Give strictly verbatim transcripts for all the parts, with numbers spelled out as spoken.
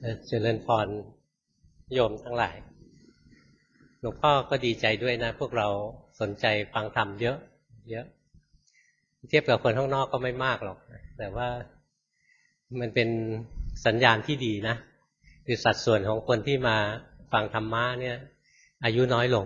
เจริญพรโยมทั้งหลายหลวงพ่อก็ดีใจด้วยนะพวกเราสนใจฟังธรรมเยอะเยอะเทียบกับคนข้างนอกก็ไม่มากหรอกแต่ว่ามันเป็นสัญญาณที่ดีนะคือสัดส่วนของคนที่มาฟังธรรมะเนี่ยอายุน้อยลง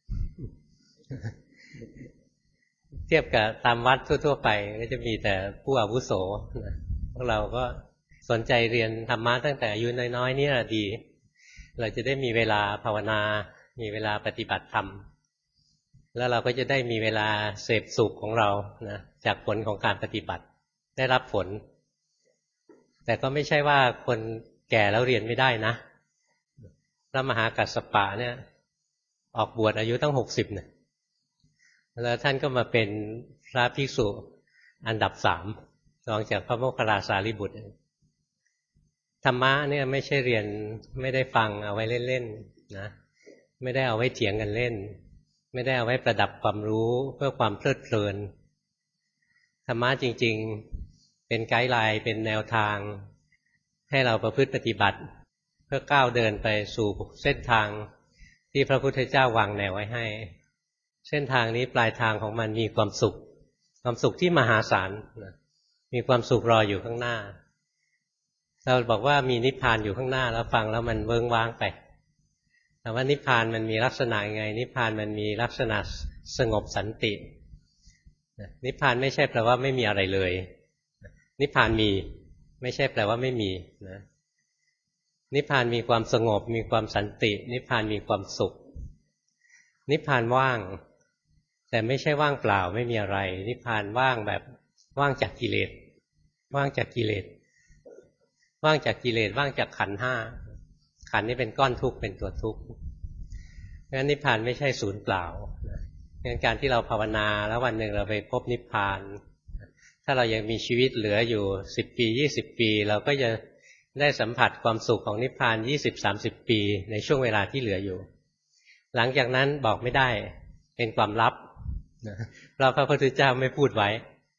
เทียบกับตามวัดทั่วๆไปก็จะมีแต่ผู้อาวุโสพวกเราก็สนใจเรียนธรรมะตั้งแต่อายุน้อยๆนี่ดีเราจะได้มีเวลาภาวนามีเวลาปฏิบัติธรรมแล้วเราก็จะได้มีเวลาเสพสุขของเรานะจากผลของการปฏิบัติได้รับผลแต่ก็ไม่ใช่ว่าคนแก่แล้วเรียนไม่ได้นะพระมหากัสสปะเนี่ยออกบวชอายุตั้งหกสิบเนี่ยแล้วท่านก็มาเป็นพระภิกษุอันดับสามรองจากพระโมคคัลลาสารีบุตรธรรมะเนี่ยไม่ใช่เรียนไม่ได้ฟังเอาไว้เล่นๆนะไม่ได้เอาไว้เถียงกันเล่นไม่ได้เอาไว้ประดับความรู้เพื่อความเพลิดเพลินธรรมะจริงๆเป็นไกด์ไลน์เป็นแนวทางให้เราประพฤติปฏิบัติเพื่อก้าวเดินไปสู่เส้นทางที่พระพุทธเจ้าวางแนวไว้ให้เส้นทางนี้ปลายทางของมันมีความสุขความสุขที่มหาศาลมีความสุขรออยู่ข้างหน้าเราบอกว่ามีนิพพานอยู่ข้างหน้าแล้วฟังแล้วมันเวิ้งว้างไปแต่ว่านิพพานมันมีลักษณะยังไงนิพพานมันมีลักษณะสงบสันตินิพพานไม่ใช่แปลว่าไม่มีอะไรเลยนิพพานมีไม่ใช่แปลว่าไม่มีนะนิพพานมีความสงบมีความสันตินิพพานมีความสุขนิพพานว่างแต่ไม่ใช่ว่างเปล่าไม่มีอะไรนิพพานว่างแบบว่างจากกิเลสว่างจากกิเลสว่างจากกิเลสว่างจากขันธ์ห้าขันธ์นี้เป็นก้อนทุกข์เป็นตัวทุกข์งั้นนิพพานไม่ใช่ศูนย์เปล่างั้นการที่เราภาวนาแล้ววันหนึ่งเราไปพบนิพพานถ้าเรายังมีชีวิตเหลืออยู่สิบปียี่สิบปีเราก็จะได้สัมผัสความสุขของนิพพานยี่สิบสามสิบปีในช่วงเวลาที่เหลืออยู่หลังจากนั้นบอกไม่ได้เป็นความลับเราพระพุทธเจ้าไม่พูดไว้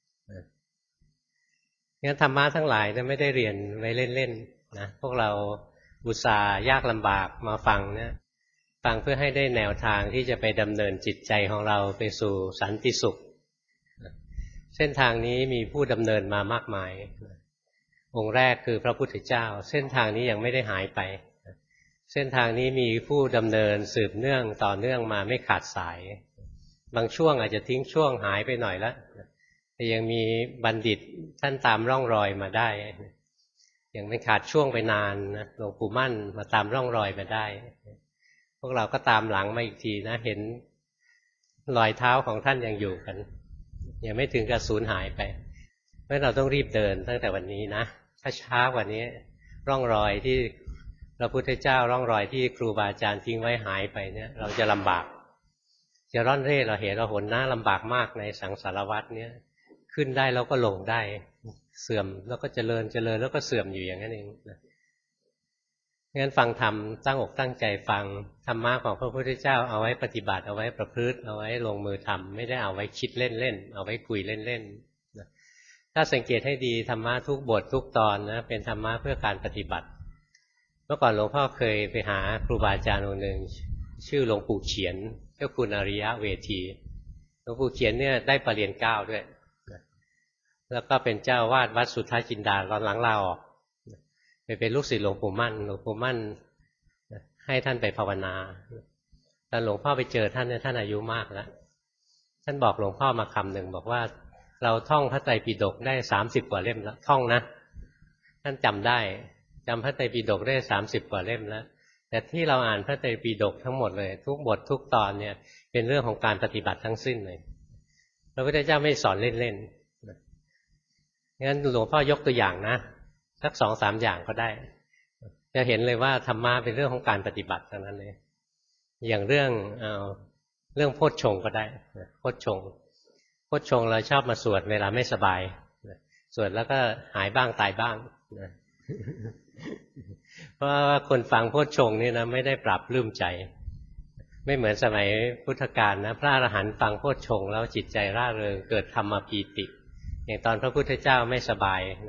งั้นธรรมะทั้งหลายเนี่ยไม่ได้เรียนไว้เล่นๆนะพวกเราอุตส่าห์ยากลำบากมาฟังเนี่ยฟังเพื่อให้ได้แนวทางที่จะไปดำเนินจิตใจของเราไปสู่สันติสุขเส้นทางนี้มีผู้ดำเนินมามากมายองค์แรกคือพระพุทธเจ้าเส้นทางนี้ยังไม่ได้หายไปเส้นทางนี้มีผู้ดำเนินสืบเนื่องต่อเนื่องมาไม่ขาดสายบางช่วงอาจจะทิ้งช่วงหายไปหน่อยแล้วแต่ยังมีบัณฑิตท่านตามร่องรอยมาได้ยังไม่ขาดช่วงไปนานนะหลวงปู่มั่นมาตามร่องรอยมาได้พวกเราก็ตามหลังมาอีกทีนะเห็นรอยเท้าของท่านยังอยู่กันยังไม่ถึงกับสูญหายไปเพราะเราต้องรีบเดินตั้งแต่วันนี้นะถ้าช้ากว่านี้ร่องรอยที่พระพุทธเจ้าร่องรอยที่ครูบาอาจารย์ทิ้งไว้หายไปเนี่ยเราจะลำบากจะร่อนเร่เราเห็นเราหนหน้าลำบากมากในสังสารวัฏเนี่ยขึ้นได้แล้วก็ลงได้เสื่อมแล้วก็เจริญเจริญแล้วก็เสื่อมอยู่อย่างนั้นเองนะงั้นฟังธรรมตั้งอกตั้งใจฟังธรรมะของพระพุทธเจ้าเอาไว้ปฏิบัติเอาไว้ประพฤติเอาไว้ลงมือทำไม่ได้เอาไว้คิดเล่นๆเอาไว้คุยเล่นๆนะถ้าสังเกตให้ดีธรรมะทุกบททุกตอนนะเป็นธรรมะเพื่อการปฏิบัติเมื่อก่อนหลวงพ่อเคยไปหาครูบาอาจารย์องค์หนึ่งชื่อหลวงปู่เขียนเจ้าคุณอริยะเวทีหลวงปู่เขียนเนี่ยได้ปรริญญาเก้าด้วยแล้วก็เป็นเจ้าวาดวัดสุทธาจินดาตอนหลังลาออกไปเป็นลูกศิษย์หลวงปู่มั่นหลวงปู่มั่นให้ท่านไปภาวนาตอนหลวงพ่อไปเจอท่านเนี่ยท่านอายุมากแล้วท่านบอกหลวงพ่อมาคำหนึ่งบอกว่าเราท่องพระไตรปิฎกได้สามสิบกว่าเล่มแล้วท่องนะท่านจำได้จำพระไตรปิฎกได้สามสิบกว่าเล่มแล้วแต่ที่เราอ่านพระไตรปิฎกทั้งหมดเลยทุกบททุกตอนเนี่ยเป็นเรื่องของการปฏิบัติทั้งสิ้นเลยพระพุทธเจ้าไม่สอนเล่นๆงั้นหลวงพ่อยกตัวอย่างนะสักสองสามอย่างก็ได้จะเห็นเลยว่าธรรมะเป็นเรื่องของการปฏิบัติทั้งนั้นเลยอย่างเรื่องเอาเรื่องโพชฌงค์ก็ได้โพชฌงค์โพชฌงค์เราชอบมาสวดเวลาไม่สบายสวดแล้วก็หายบ้างตายบ้างเพราะว่าคนฟังโพชฌงค์นี่นะไม่ได้ปรับปลื้มใจไม่เหมือนสมัยพุทธกาลนะพระอรหันต์ฟังโพชฌงค์แล้วจิตใจร่าเริงเกิดธรรมปีติอย่างตอนพระพุทธเจ้าไม่สบายนะ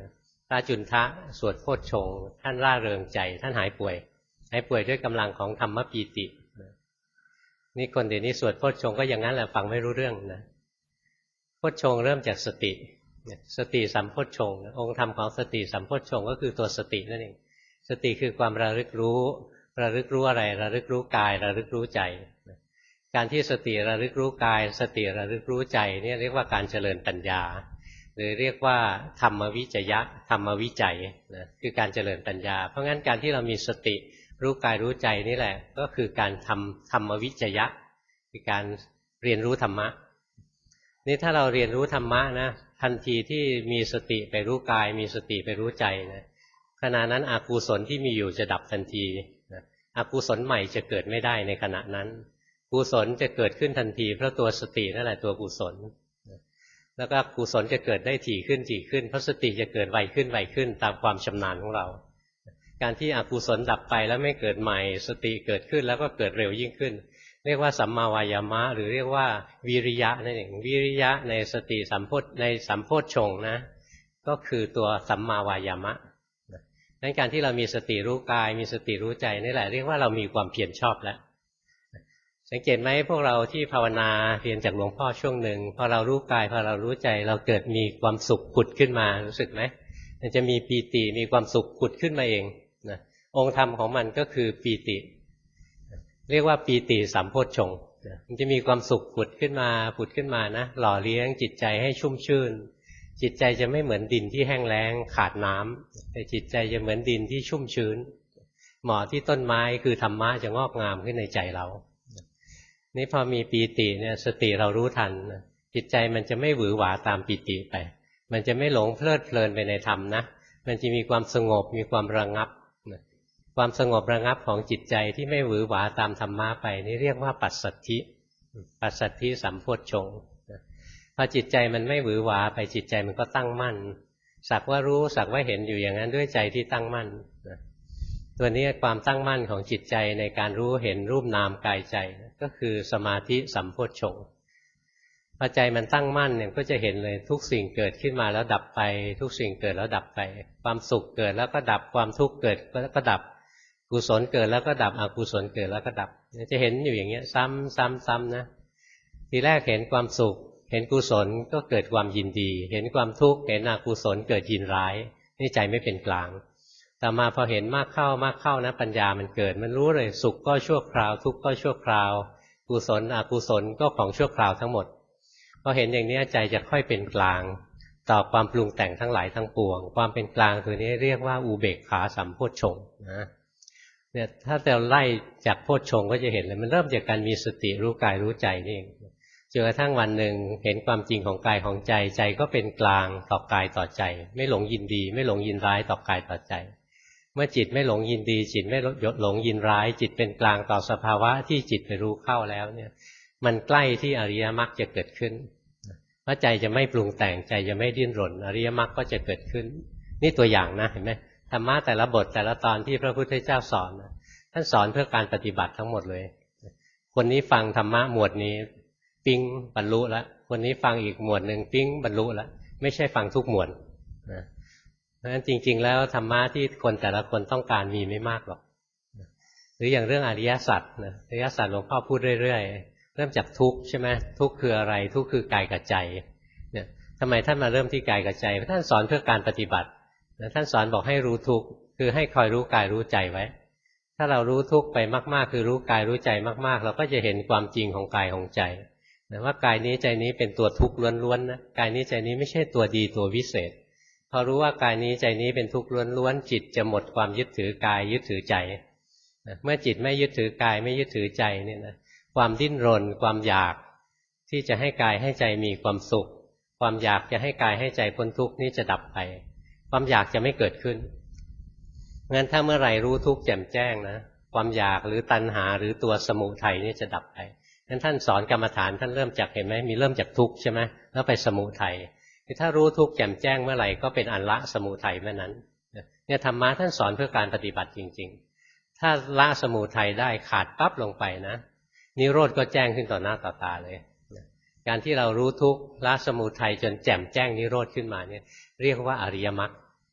พระจุนทะสวดโพชฌงค์ท่านร่าเริงใจท่านหายป่วยหายป่วยด้วยกำลังของธรรมปีตินี่คนเดี๋ยวนี้สวดโพชฌงค์ก็อย่างนั้นแหละฟังไม่รู้เรื่องนะโพชฌงค์เริ่มจากสติสติสัมโพชฌงค์องค์ธรรมของสติสัมโพชฌงค์ก็คือตัวสตินั่นเองสติคือความระลึกรู้ระลึกรู้อะไรระลึกรู้กายระลึกรู้ใจการที่สติระลึกรู้กายสติระลึกรู้ใจนี่เรียกว่าการเจริญปัญญาหรือเรียกว่าธรรมวิจยะธรรมวิจัยนะคือการเจริญปัญญาเพราะงั้นการที่เรามีสติรู้กายรู้ใจนี่แหละก็คือการทำธรรมวิจยะคือการเรียนรู้ธรรมะนี่ถ้าเราเรียนรู้ธรรมะนะทันทีที่มีสติไปรู้กายมีสติไปรู้ใจนะขณะนั้นอกุศลที่มีอยู่จะดับทันทีนะอกุศลใหม่จะเกิดไม่ได้ในขณะนั้นกุศลจะเกิดขึ้นทันทีเพราะตัวสตินั่นแหละตัวกุศลแล้วก็กุศลจะเกิดได้ถี่ขึ้นถี่ขึ้นเพราะสติจะเกิดไวขึ้นไวขึ้นตามความชำนาญของเราการที่อกุศลดับไปแล้วไม่เกิดใหม่สติเกิดขึ้นแล้วก็เกิดเร็วยิ่งขึ้นเรียกว่าสัมมาวายามะหรือเรียกว่าวิริยะนั่นเองวิริยะในสติสัมโพธในสัมโพชฌงค์นะก็คือตัวสัมมาวายามะนั้นการที่เรามีสติรู้กายมีสติรู้ใจนี่แหละเรียกว่าเรามีความเพียรชอบแล้วสังเกตไหมพวกเราที่ภาวนาเรียนจากหลวงพ่อช่วงหนึ่งพอเรารู้กายพอเรารู้ใจเราเกิดมีความสุขผุดขึ้นมารู้สึกไหมมันจะมีปีติมีความสุขผุดขึ้นมาเองนะองค์ธรรมของมันก็คือปีติเรียกว่าปีติสัมโพชฌงค์มันจะมีความสุขผุดขึ้นมาผุดขึ้นมานะหล่อเลี้ยงจิตใจให้ชุ่มชื่นจิตใจจะไม่เหมือนดินที่แห้งแล้งขาดน้ำแต่จิตใจจะเหมือนดินที่ชุ่มชื้นเหมาะที่ต้นไม้คือธรรมะจะงอกงามขึ้นในใจเรานี่พอมีปีติเนี่ยสติเรารู้ทันจิตใจมันจะไม่หวือหวาตามปีติไปมันจะไม่หลงเพลิดเพลินไปในธรรมนะมันจะมีความสงบมีความระงับความสงบระงับของจิตใจที่ไม่หวือหวาตามธรรมะไปนี่เรียกว่าปัสสัทธิปัสสัทธิสัมโพชฌงค์พอจิตใจมันไม่หวือหวาไปจิตใจมันก็ตั้งมั่นสักว่ารู้สักว่าเห็นอยู่อย่างนั้นด้วยใจที่ตั้งมั่นตัวนี้ความตั้งมั่นของจิตใจในการรู้เห็นรูปนามกายใจก็คือสมาธิสัมโพชฌงค์พอใจมันตั้งมั่นเนี่ยก็จะเห็นเลยทุกสิ่งเกิดขึ้นมาแล้วดับไปทุกสิ่งเกิดแล้วดับไปความสุขเกิดแล้วก็ดับความทุกข์เกิดแล้วก็ดับกุศลเกิดแล้วก็ดับอกุศลเกิดแล้วก็ดับจะเห็นอยู่อย่างเงี้ยซ้ำซ้ำซ้ำนะทีแรกเห็นความสุขเห็นกุศลก็เกิดความยินดีเห็นความทุกข์เห็นอกุศลเกิดยินร้ายนี่ใจไม่เป็นกลางต่อมาพอเห็นมากเข้ามากเข้านะปัญญามันเกิดมันรู้เลยสุขก็ชั่วคราวทุกข์ก็ชั่วคราวกุศลอกุศลก็ของชั่วคราวทั้งหมดพอเห็นอย่างนี้ใจจะค่อยเป็นกลางต่อความปรุงแต่งทั้งหลายทั้งปวงความเป็นกลางตัวนี้เรียกว่าอุเบกขาสัมโพชฌงค์นะเนี่ยถ้าเราไล่จากโพชฌงค์ก็จะเห็นเลยมันเริ่มจากการมีสติรู้กายรู้ใจนี่เองจนกระทั่งวันหนึ่งเห็นความจริงของกายของใจใจก็เป็นกลางต่อกายต่อใจไม่หลงยินดีไม่หลงยินร้ายต่อกายต่อใจเมื่อจิตไม่หลงยินดีจิตไม่หลงยินร้ายจิตเป็นกลางต่อสภาวะที่จิตไปรู้เข้าแล้วเนี่ยมันใกล้ที่อริยมรรคจะเกิดขึ้นเพราะใจจะไม่ปรุงแต่งใจจะไม่ดิ้นรนอริยมรรคก็จะเกิดขึ้นนี่ตัวอย่างนะเห็นไหมธรรมะแต่ละบทแต่ละตอนที่พระพุทธเจ้าสอนนะท่านสอนเพื่อการปฏิบัติทั้งหมดเลยคนนี้ฟังธรรมะหมวดนี้ปิ๊งบรรลุแล้วคนนี้ฟังอีกหมวดหนึ่งปิ๊งบรรลุแล้วไม่ใช่ฟังทุกหมวดนะเพราะฉะนั้นจริงๆแล้วธรรมะที่คนแต่ละคนต้องการมีไม่มากหรอกหรืออย่างเรื่องอริยสัจนะอริยสัจหลวงพ่อพูดเรื่อยๆเริ่มจากทุกข์ใช่ไหมทุกข์คืออะไรทุกข์คือกายกับใจเนี่ยทำไมท่านมาเริ่มที่กายกับใจเพราะท่านสอนเพื่อการปฏิบัตินะท่านสอนบอกให้รู้ทุกข์คือให้คอยรู้กายรู้ใจไว้ถ้าเรารู้ทุกข์ไปมากๆคือรู้กายรู้ใจมากๆเราก็จะเห็นความจริงของกายของใจนะว่ากายนี้ใจนี้เป็นตัวทุกข์ล้วนๆนะกายนี้ใจนี้ไม่ใช่ตัวดีตัววิเศษพอรู้ว่ากายนี้ใจนี้เป็นทุกข์ล้วนๆจิตจะหมดความยึดถือกายยึดถือใจนะเมื่อจิตไม่ยึดถือกายไม่ยึดถือใจเนี่ยนะความดิ้นรนความอยากที่จะให้กายให้ใจมีความสุขความอยากจะให้กายให้ใจพ้นทุกข์นี้จะดับไปความอยากจะไม่เกิดขึ้นงั้นถ้าเมื่อไหร่รู้ทุกข์แจ่มแจ้งนะความอยากหรือตัณหาหรือตัวสมุทัยนี่จะดับไปงั้นท่านสอนกรรมฐานท่านเริ่มจากเห็นไหมมีเริ่มจากทุกข์ใช่ไหมแล้วไปสมุทัยถ้ารู้ทุกข์แจ่มแจ้งเมื่อไหร่ก็เป็นอันละสมุทัยเมื่อนั้นเนี่ยธรรมะท่านสอนเพื่อการปฏิบัติจริงๆถ้าละสมุทัยได้ขาดปั๊บลงไปนะนิโรธก็แจ้งขึ้นต่อหน้าต่อตาเลยการที่เรารู้ทุกข์ละสมุทัยจนแจ่มแจ้งนิโรธขึ้นมาเนี่ยเรียกว่าอริยมรรค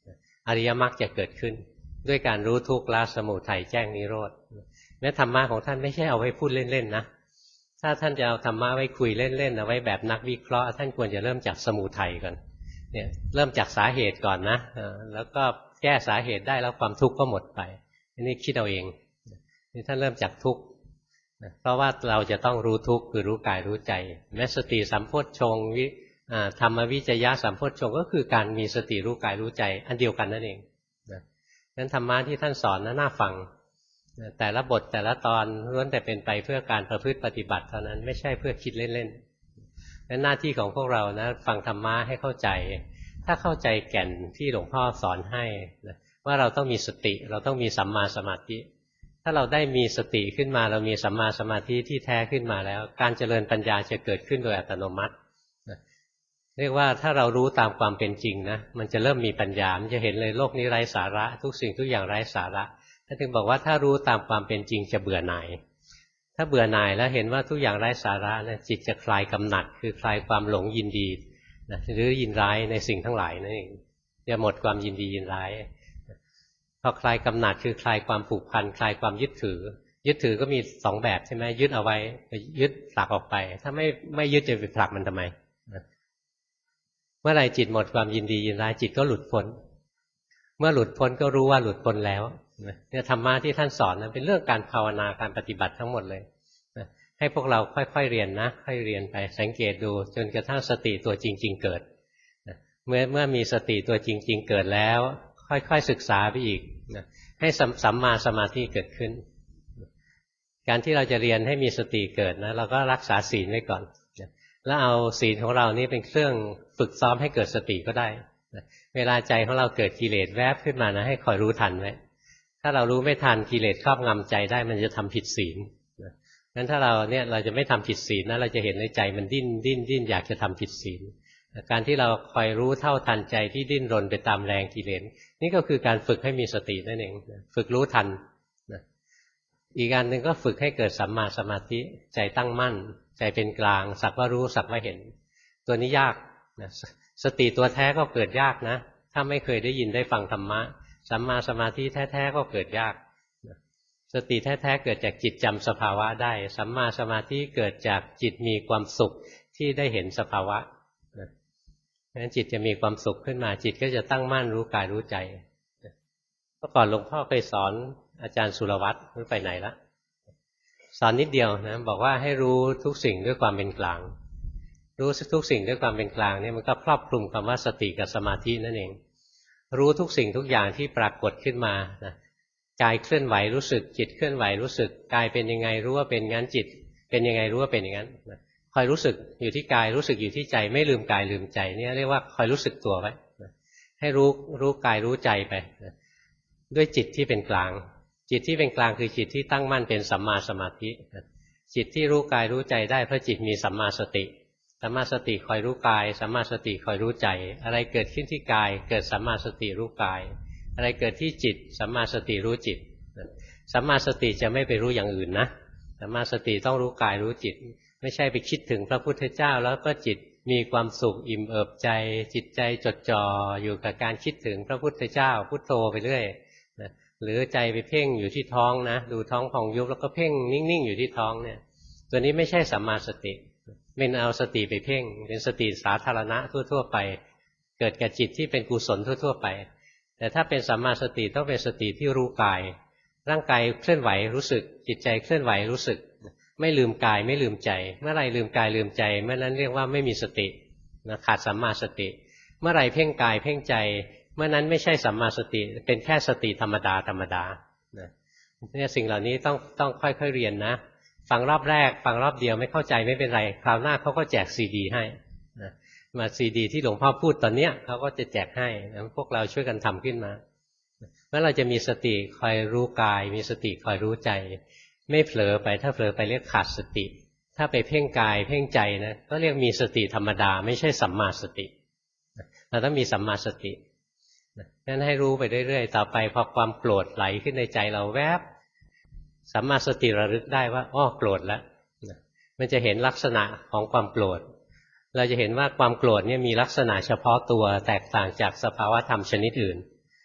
อริยมรรคจะเกิดขึ้นด้วยการรู้ทุกข์ละสมุทัยแจ้งนิโรธแม้ธรรมะของท่านไม่ใช่เอาไว้พูดเล่นๆนะถ้าท่านจะเอาธรรมะไว้คุยเล่นๆเอาไว้แบบนักวิเคราะห์ท่านควรจะเริ่มจากสมุทัยก่อนเนี่ยเริ่มจากสาเหตุก่อนนะแล้วก็แก้สาเหตุได้แล้วความทุกข์ก็หมดไปอันนี้คิดเอาเองนี่ท่านเริ่มจากทุกข์เพราะว่าเราจะต้องรู้ทุกข์คือรู้กายรู้ใจแม้สติสัมโพชฌงค์วิธรรมวิจยะสัมโพชฌงค์ก็คือการมีสติรู้กายรู้ใจอันเดียวกันนั่นเองนั้นธรรมะที่ท่านสอนน่าฟังแต่ละบทแต่ละตอนล้วนแต่เป็นไปเพื่อการประพฤติปฏิบัติเท่านั้นไม่ใช่เพื่อคิดเล่นๆนั้นหน้าที่ของพวกเรานะฟังธรรมะให้เข้าใจถ้าเข้าใจแก่นที่หลวงพ่อสอนให้นะว่าเราต้องมีสติเราต้องมีสัมมาสมาธิถ้าเราได้มีสติขึ้นมาเรามีสัมมาสมาธิที่แท้ขึ้นมาแล้วการเจริญปัญญาจะเกิดขึ้นโดยอัตโนมัตินะเรียกว่าถ้าเรารู้ตามความเป็นจริงนะมันจะเริ่มมีปัญญามันจะเห็นเลยโลกนี้ไร้สาระทุกสิ่งทุกอย่างไร้สาระท่านถึงบอกว่าถ้ารู้ตามความเป็นจริงจะเบื่อหน่ายถ้าเบื่อหน่ายแล้วเห็นว่าทุกอย่างไร้สาระนะจิตจะคลายกำหนัดคือคลายความหลงยินดีนะหรือยินร้ายในสิ่งทั้งหลายนั่นเองจะหมดความยินดียินร้ายพอคลายกำหนัดคือคลายความผูกพันคลายความยึดถือยึดถือก็มีสองแบบใช่ไหมยึดเอาไว้ยึดผลักออกไปถ้าไม่ไม่ยึดจะไปผลักมันทำไมเมื่อไหร่จิตหมดความยินดียินร้ายจิตก็หลุดพ้นเมื่อหลุดพ้นก็รู้ว่าหลุดพ้นแล้วเนี่ยธรรมะที่ท่านสอนนะเป็นเรื่องการภาวนาการปฏิบัติทั้งหมดเลยนะให้พวกเราค่อยๆเรียนนะค่อยเรียนไปสังเกตดูจนกระทั่งสติตัวจริงๆเกิดนะเมื่อเมื่อมีสติตัวจริงๆเกิดแล้วค่อยๆศึกษาไปอีกนะให้สัมมาสมาธิเกิดขึ้นการที่เราจะเรียนให้มีสติเกิดนะเราก็รักษาศีลไว้ก่อนนะแล้วเอาศีลของเรานี่เป็นเครื่องฝึกซ้อมให้เกิดสติก็ได้นะเวลาใจของเราเกิดกิเลสแวบขึ้นมานะให้คอยรู้ทันไว้ถ้าเรารู้ไม่ทันกิเลสครอบงำใจได้มันจะทำผิดศีลงั้นถ้าเราเนี่ยเราจะไม่ทำผิดศีลนะเราจะเห็นในใจมันดิ้นดิ้นดิ้นอยากจะทำผิดศีลการที่เราคอยรู้เท่าทันใจที่ดิ้นรนไปตามแรงกิเลสนี่ก็คือการฝึกให้มีสตินั่นเองฝึกรู้ทันอีกอันหนึ่งก็ฝึกให้เกิดสัมมาสมาธิใจตั้งมั่นใจเป็นกลางสักว่ารู้สักว่าเห็นตัวนี้ยากนะสติตัวแท้ก็เกิดยากนะถ้าไม่เคยได้ยินได้ฟังธรรมะสัมมาสมาธิแท้ๆก็เกิดยากสติแท้ๆเกิดจากจิตจำสภาวะได้สัมมาสมาธิเกิดจากจิตมีความสุขที่ได้เห็นสภาวะงั้นจิตจะมีความสุขขึ้นมาจิตก็จะตั้งมั่นรู้กายรู้ใจเมื่อก่อนหลวงพ่อเคยสอนอาจารย์สุรวัตรรู้ไปไหนละสอนนิดเดียวนะบอกว่าให้รู้ทุกสิ่งด้วยความเป็นกลางรู้ทุกสิ่งด้วยความเป็นกลางเนี่ยมันก็ครอบคลุมคำว่าสติกับสมาธินั่นเองรู้ทุกสิ่งทุกอย่างที่ปรากฏขึ้นมานะกายเคลื่อนไหวรู้สึกจิตเคลื่อนไหวรู้สึกกายเป็นยังไงรู้ว่าเป็นงั้นจิตเป็นยังไงรู้ว่าเป็นอย่างนั้นนะคอยรู้สึกอยู่ที่กายรู้สึกอยู่ที่ใจไม่ลืมกายลืมใจเนี่ยเรียกว่าคอยรู้สึกตัวไว้นะให้รู้รู้กายรู้ใจไปนะด้วยจิตที่เป็นกลางจิตที่เป็นกลางคือจิตที่ตั้งมั่นเป็นสัมมาสมาธินะจิตที่รู้กายรู้ใจได้เพราะจิตมีสัมมาสติสัมมาสติคอยรู้กายสัมมาสติคอยรู้ใจอะไรเกิดขึ้นที่กายเกิดสัมมาสติรู้กายอะไรเกิดที่จิตสัมมาสติรู้จิตสัมมาสติจะไม่ไปรู้อย่างอื่นนะสัมมาสติต้องรู้กายรู้จิตไม่ใช่ไปคิดถึงพระพุทธเจ้าแล้วก็จิตมีความสุขอิ่มเอิบใจจิตใจจดจ่ออยู่กับการคิดถึงพระพุทธเจ้าพุทโธไปเรื่อยนะหรือใจไปเพ่งอยู่ที่ท้องนะดูท้องพองยุบแล้วก็เพ่งนิ่งๆอยู่ที่ท้องเนี่ยตัวนี้ไม่ใช่สัมมาสติเป็นเอาสติไปเพ่งเป็นสติสาธารณะทั่วๆไปเกิดกับจิตที่เป็นกุศลทั่วๆไปแต่ถ้าเป็นสัมมาสติต้องเป็นสติที่รู้กายร่างกายเคลื่อนไหวรู้สึกจิตใจเคลื่อนไหวรู้สึกไม่ลืมกายไม่ลืมใจเมื่อไรลืมกายลืมใจเมื่อนั้นเรียกว่าไม่มีสตินะขาดสัมมาสติเมื่อไรเพ่งกายเพ่งใจเมื่อนั้นไม่ใช่สัมมาสติเป็นแค่สติธรรมดาธรรมดานะเนี่ยสิ่งเหล่านี้ต้องต้องค่อยๆเรียนนะฟังรอบแรกฟังรอบเดียวไม่เข้าใจไม่เป็นไรคราวหน้าเขาก็แจกซีดีให้นะมาซีดีที่หลวงพ่อพูดตอนเนี้ยเขาก็จะแจกให้นะพวกเราช่วยกันทำขึ้นมาเมื่อเราจะมีสติคอยรู้กายมีสติคอยรู้ใจไม่เผลอไปถ้าเผลอไปเรียกขาดสติถ้าไปเพ่งกายเพ่งใจนะก็เรียกมีสติธรรมดาไม่ใช่สัมมาสติเราต้องมีสัมมาสตินั้นให้รู้ไปเรื่อยๆต่อไปพอความโกรธไหลขึ้นในใจเราแวบสัมมาสติระลึกได้ว่าอ้อโกรธแล้วมันจะเห็นลักษณะของความโกรธเราจะเห็นว่าความโกรธเนี่ยมีลักษณะเฉพาะตัวแตกต่างจากสภาวะธรรมชนิดอื่น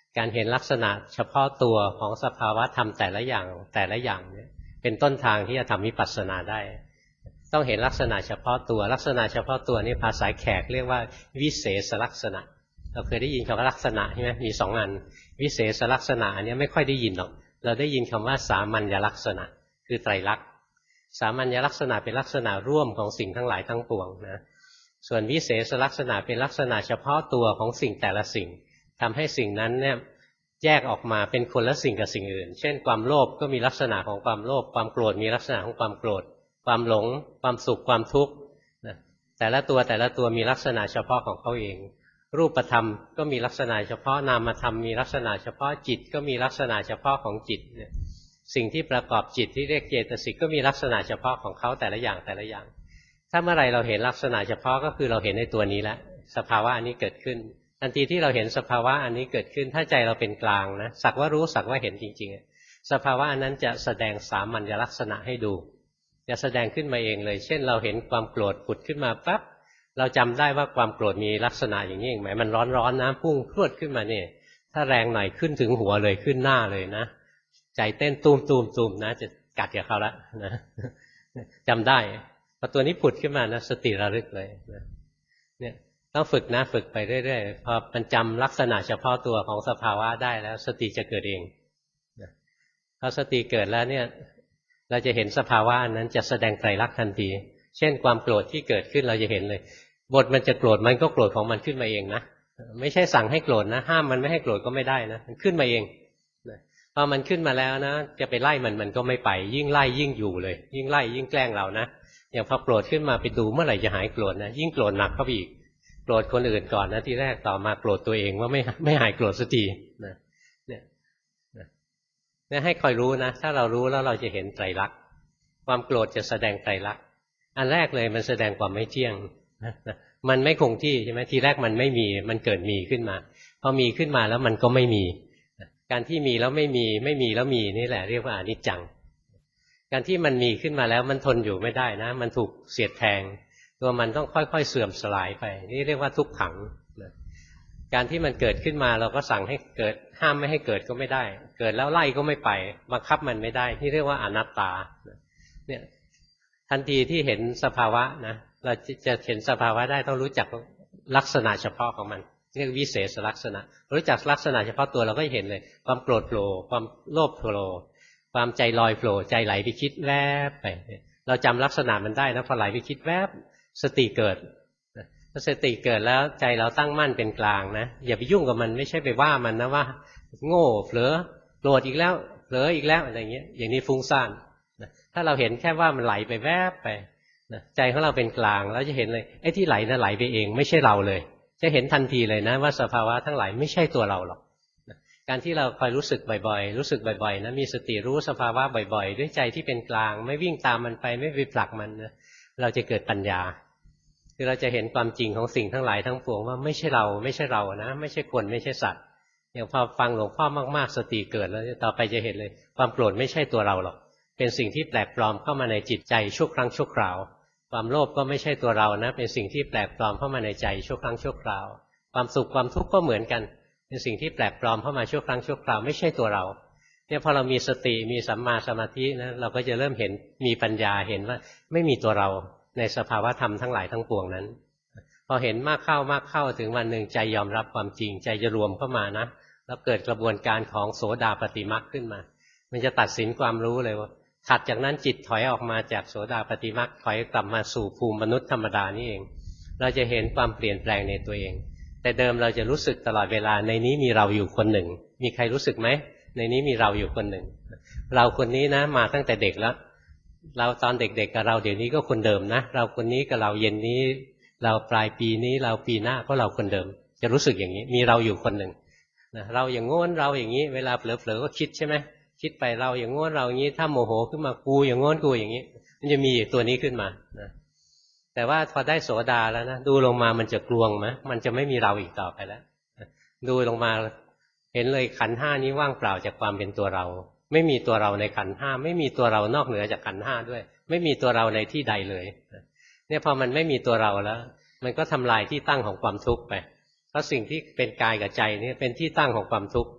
การเห็นลักษณะเฉพาะตัวของสภาวะธรรมแต่ละอย่างแต่ละอย่างเนี่ยเป็นต้นทางที่จะทำวิปัสสนาได้ต้องเห็นลักษณะเฉพาะตัวลักษณะเฉพาะตัวนี่ภาษาแขกเรียกว่าวิเศษลักษณะเราเคยได้ยินคำว่าลักษณะใช่ไหมมีสองอันวิเศษลักษณะอันนี้ไม่ค่อยได้ยินหรอกเราได้ยินคำว่าสามัญลักษณะคือไตรลักษณ์สามัญลักษณะเป็นลักษณะร่วมของสิ่งทั้งหลายทั้งปวงนะส่วนวิเศษลักษณะเป็นลักษณะเฉพาะตัวของสิ่งแต่ละสิ่งทำให้สิ่งนั้นเนี่ยแยกออกมาเป็นคนละสิ่งกับสิ่งอื่นเช่นความโลภก็มีลักษณะของความโลภความโกรธมีลักษณะของความโกรธความหลงความสุขความทุกข์นะแต่ละตัวแต่ละตัวมีลักษณะเฉพาะของเขาเองรูปธรรมก็มีลักษณะเฉพาะนามธรรมมีลักษณะเฉพาะจิตก็มีลักษณะเฉพาะของจิตเนี่ยสิ่งที่ประกอบจิตที่เรียกเจตสิกก็มีลักษณะเฉพาะของเขาแต่ละอย่างแต่ละอย่างถ้าเมื่อไรเราเห็นลักษณะเฉพาะก็คือเราเห็นในตัวนี้แล้วสภาวะอันนี้เกิดขึ้นทันทีที่เราเห็นสภาวะอันนี้เกิดขึ้นถ้าใจเราเป็นกลางนะสักว่ารู้สักว่าเห็นจริงๆสภาวะอันนั้นจะแสดงสามัญลักษณะให้ดูจะแสดงขึ้นมาเองเลยเช่นเราเห็นความโกรธผุดขึ้นมาปั๊บเราจำได้ว่าความโกรธมีลักษณะอย่างนี้เองไหมมันร้อนๆนะพุ่งพรวดขึ้นมาเนี่ยถ้าแรงหน่อยขึ้นถึงหัวเลยขึ้นหน้าเลยนะใจเต้นตูมตูมตูมนะจะกัดกับเขาละนะจำได้พอตัวนี้ผุดขึ้นมานะสติระลึกเลยนะเนี่ยต้องฝึกนะฝึกไปเรื่อยๆพอมันจำลักษณะเฉพาะตัวของสภาวะได้แล้วสติจะเกิดเองนะพอสติเกิดแล้วเนี่ยเราจะเห็นสภาวะนั้นจะแสดงไตรลักษณ์ทันทีเช่นความโกรธที่เกิดขึ้นเราจะเห็นเลยบทมันจะโกรธมันก็โกรธของมันขึ้นมาเองนะไม่ใช่สั่งให้โกรธนะห้ามมันไม่ให้โกรธก็ไม่ได้นะมันขึ้นมาเองพอมันขึ้นมาแล้วนะจะไปไล่มันมันก็ไม่ไปยิ่งไล่ยิ่งอยู่เลยยิ่งไล่ยิ่งแกล้งเรานะอย่างพอโกรธขึ้นมาไปดูเมื่อไหร่จะหายโกรธนะยิ่งโกรธหนักเข้าไปอีกโกรธคนอื่นก่อนนะที่แรกต่อมาโกรธตัวเองว่าไม่ไม่หายโกรธสักทีนะเนี่ยเนี่ยให้คอยรู้นะถ้าเรารู้แล้วเราจะเห็นไตรลักษณ์ความโกรธจะแสดงไตรลักษณ์อันแรกเลยมันแสดงความไม่เที่ยงมันไม่คงที่ใช่ไหมทีแรกมันไม่มีมันเกิดมีขึ้นมาพอมีขึ้นมาแล้วมันก็ไม่มีการที่มีแล้วไม่มีไม่มีแล้วมีนี่แหละเรียกว่าอนิจจังการที่มันมีขึ้นมาแล้วมันทนอยู่ไม่ได้นะมันถูกเสียดแทงตัวมันต้องค่อยๆเสื่อมสลายไปนี่เรียกว่าทุกขังการที่มันเกิดขึ้นมาเราก็สั่งให้เกิดห้ามไม่ให้เกิดก็ไม่ได้เกิดแล้วไล่ก็ไม่ไปบังคับมันไม่ได้ที่เรียกว่าอนัตตาเนี่ยทันทีที่เห็นสภาวะนะเราจะเห็นสภาวะได้ต้องรู้จักลักษณะเฉพาะของมันเรียกวิเศษลักษณะรู้จักลักษณะเฉพาะตัวเราก็เห็นเลยความโกรธโผล่ความโลภโผล่ความใจลอยโผล่ใจไหลไปคิดแวบไปเราจำลักษณะมันได้นะพอไหลไปคิดแวบสติเกิดถ้าสติเกิดแล้วใจเราตั้งมั่นเป็นกลางนะอย่าไปยุ่งกับมันไม่ใช่ไปว่ามันนะว่าโง่เผลอโกรธอีกแล้วเผลออีกแล้วอะไรเงี้ยอย่างนี้ฟุ้งซ่านถ้าเราเห็นแค่ว่ามันไหลไปแวบไปใจของเราเป็นกลางแล้วจะเห็นเลยไอ้ที่ไหลน่ะไหลไปเองไม่ใช่เราเลยจะเห็นทันทีเลยนะว่าสภาวะทั้งหลายไม่ใช่ตัวเราหรอกการที่เราคอยรู้สึกบ่อยๆรู้สึกบ่อยๆนะมีสติรู้สภาวะบ่อยๆด้วยใจที่เป็นกลางไม่วิ่งตามมันไปไม่ไปผลักมันนะเราจะเกิดปัญญาคือเราจะเห็นความจริงของสิ่งทั้งหลายทั้งปวงว่าไม่ใช่เราไม่ใช่เรานะไม่ใช่คนไม่ใช่สัตว์อย่างพอฟังหลวงพ่อมากๆสติเกิดแล้วต่อไปจะเห็นเลยความโกรธไม่ใช่ตัวเราหรอกเป็นสิ่งที่แปลกปลอมเข้ามาในจิตใจชั่วครั้งชั่วคราวความโลภก็ไม่ใช่ตัวเรานะเป็นสิ่งที่แปลกปลอมเข้ามาในใจชั่วครั้งชั่วคราวความสุขความทุกข์ก็เหมือนกันเป็นสิ่งที่แปลกปลอมเข้ามาชั่วครั้งชั่วคราวไม่ใช่ตัวเราเนี่ยพอเรามีสติมีสัมมาสมาธินะเราก็จะเริ่มเห็นมีปัญญาเห็นว่าไม่มีตัวเราในสภาวะธรรมทั้งหลายทั้งปวงนั้นพอเห็นมากเข้ามากเข้าถึงวันหนึ่งใจยอมรับความจริงใจจะรวมเข้ามานะแล้วเกิดกระบวนการของโสดาปัตติมรรคขึ้นมามันจะตัดสินความรู้เลยว่าถัดจากนั้นจิตถอยออกมาจากโสดาปัตติมรรคถอยกลับมาสู่ภูมิมนุษย์ธรรมดานี่เองเราจะเห็นความเปลี่ยนแปลงในตัวเองแต่เดิมเราจะรู้สึกตลอดเวลาในนี้มีเราอยู่คนหนึ่งมีใครรู้สึกไหมในนี้มีเราอยู่คนหนึ่งเราคนนี้นะมาตั้งแต่เด็กแล้วเราตอนเด็กๆกับเราเดี๋ยวนี้ก็คนเดิมนะเราคนนี้กับเราเย็นนี้เราปลายปีนี้เราปีหน้าก็เราคนเดิมจะรู้สึกอย่างนี้มีเราอยู่คนหนึ่งนะเราอย่างโง่นเราอย่างนี้เวลาเผลอๆก็คิดใช่ไหมคิดไปเราอย่างโง่นเราอย่างนี้ถ้าโมโหขึ้นมากูอย่างโง่นกูอย่างนี้มันจะมีตัวนี้ขึ้นมานะแต่ว่าพอได้โสดาแล้วนะดูลงมามันจะกลวงไหมมันจะไม่มีเราอีกต่อไปแล้วดูลงมาเห็นเลยขันธ์ห้านี้ว่างเปล่าจากความเป็นตัวเราไม่มีตัวเราในขันธ์ห้าไม่มีตัวเรานอกเหนือจากขันธ์ห้าด้วยไม่มีตัวเราในที่ใดเลยเนี่ยพอมันไม่มีตัวเราแล้วมันก็ทำลายที่ตั้งของความทุกข์ไปเพราะสิ่งที่เป็นกายกับใจนี่เป็นที่ตั้งของความทุกข์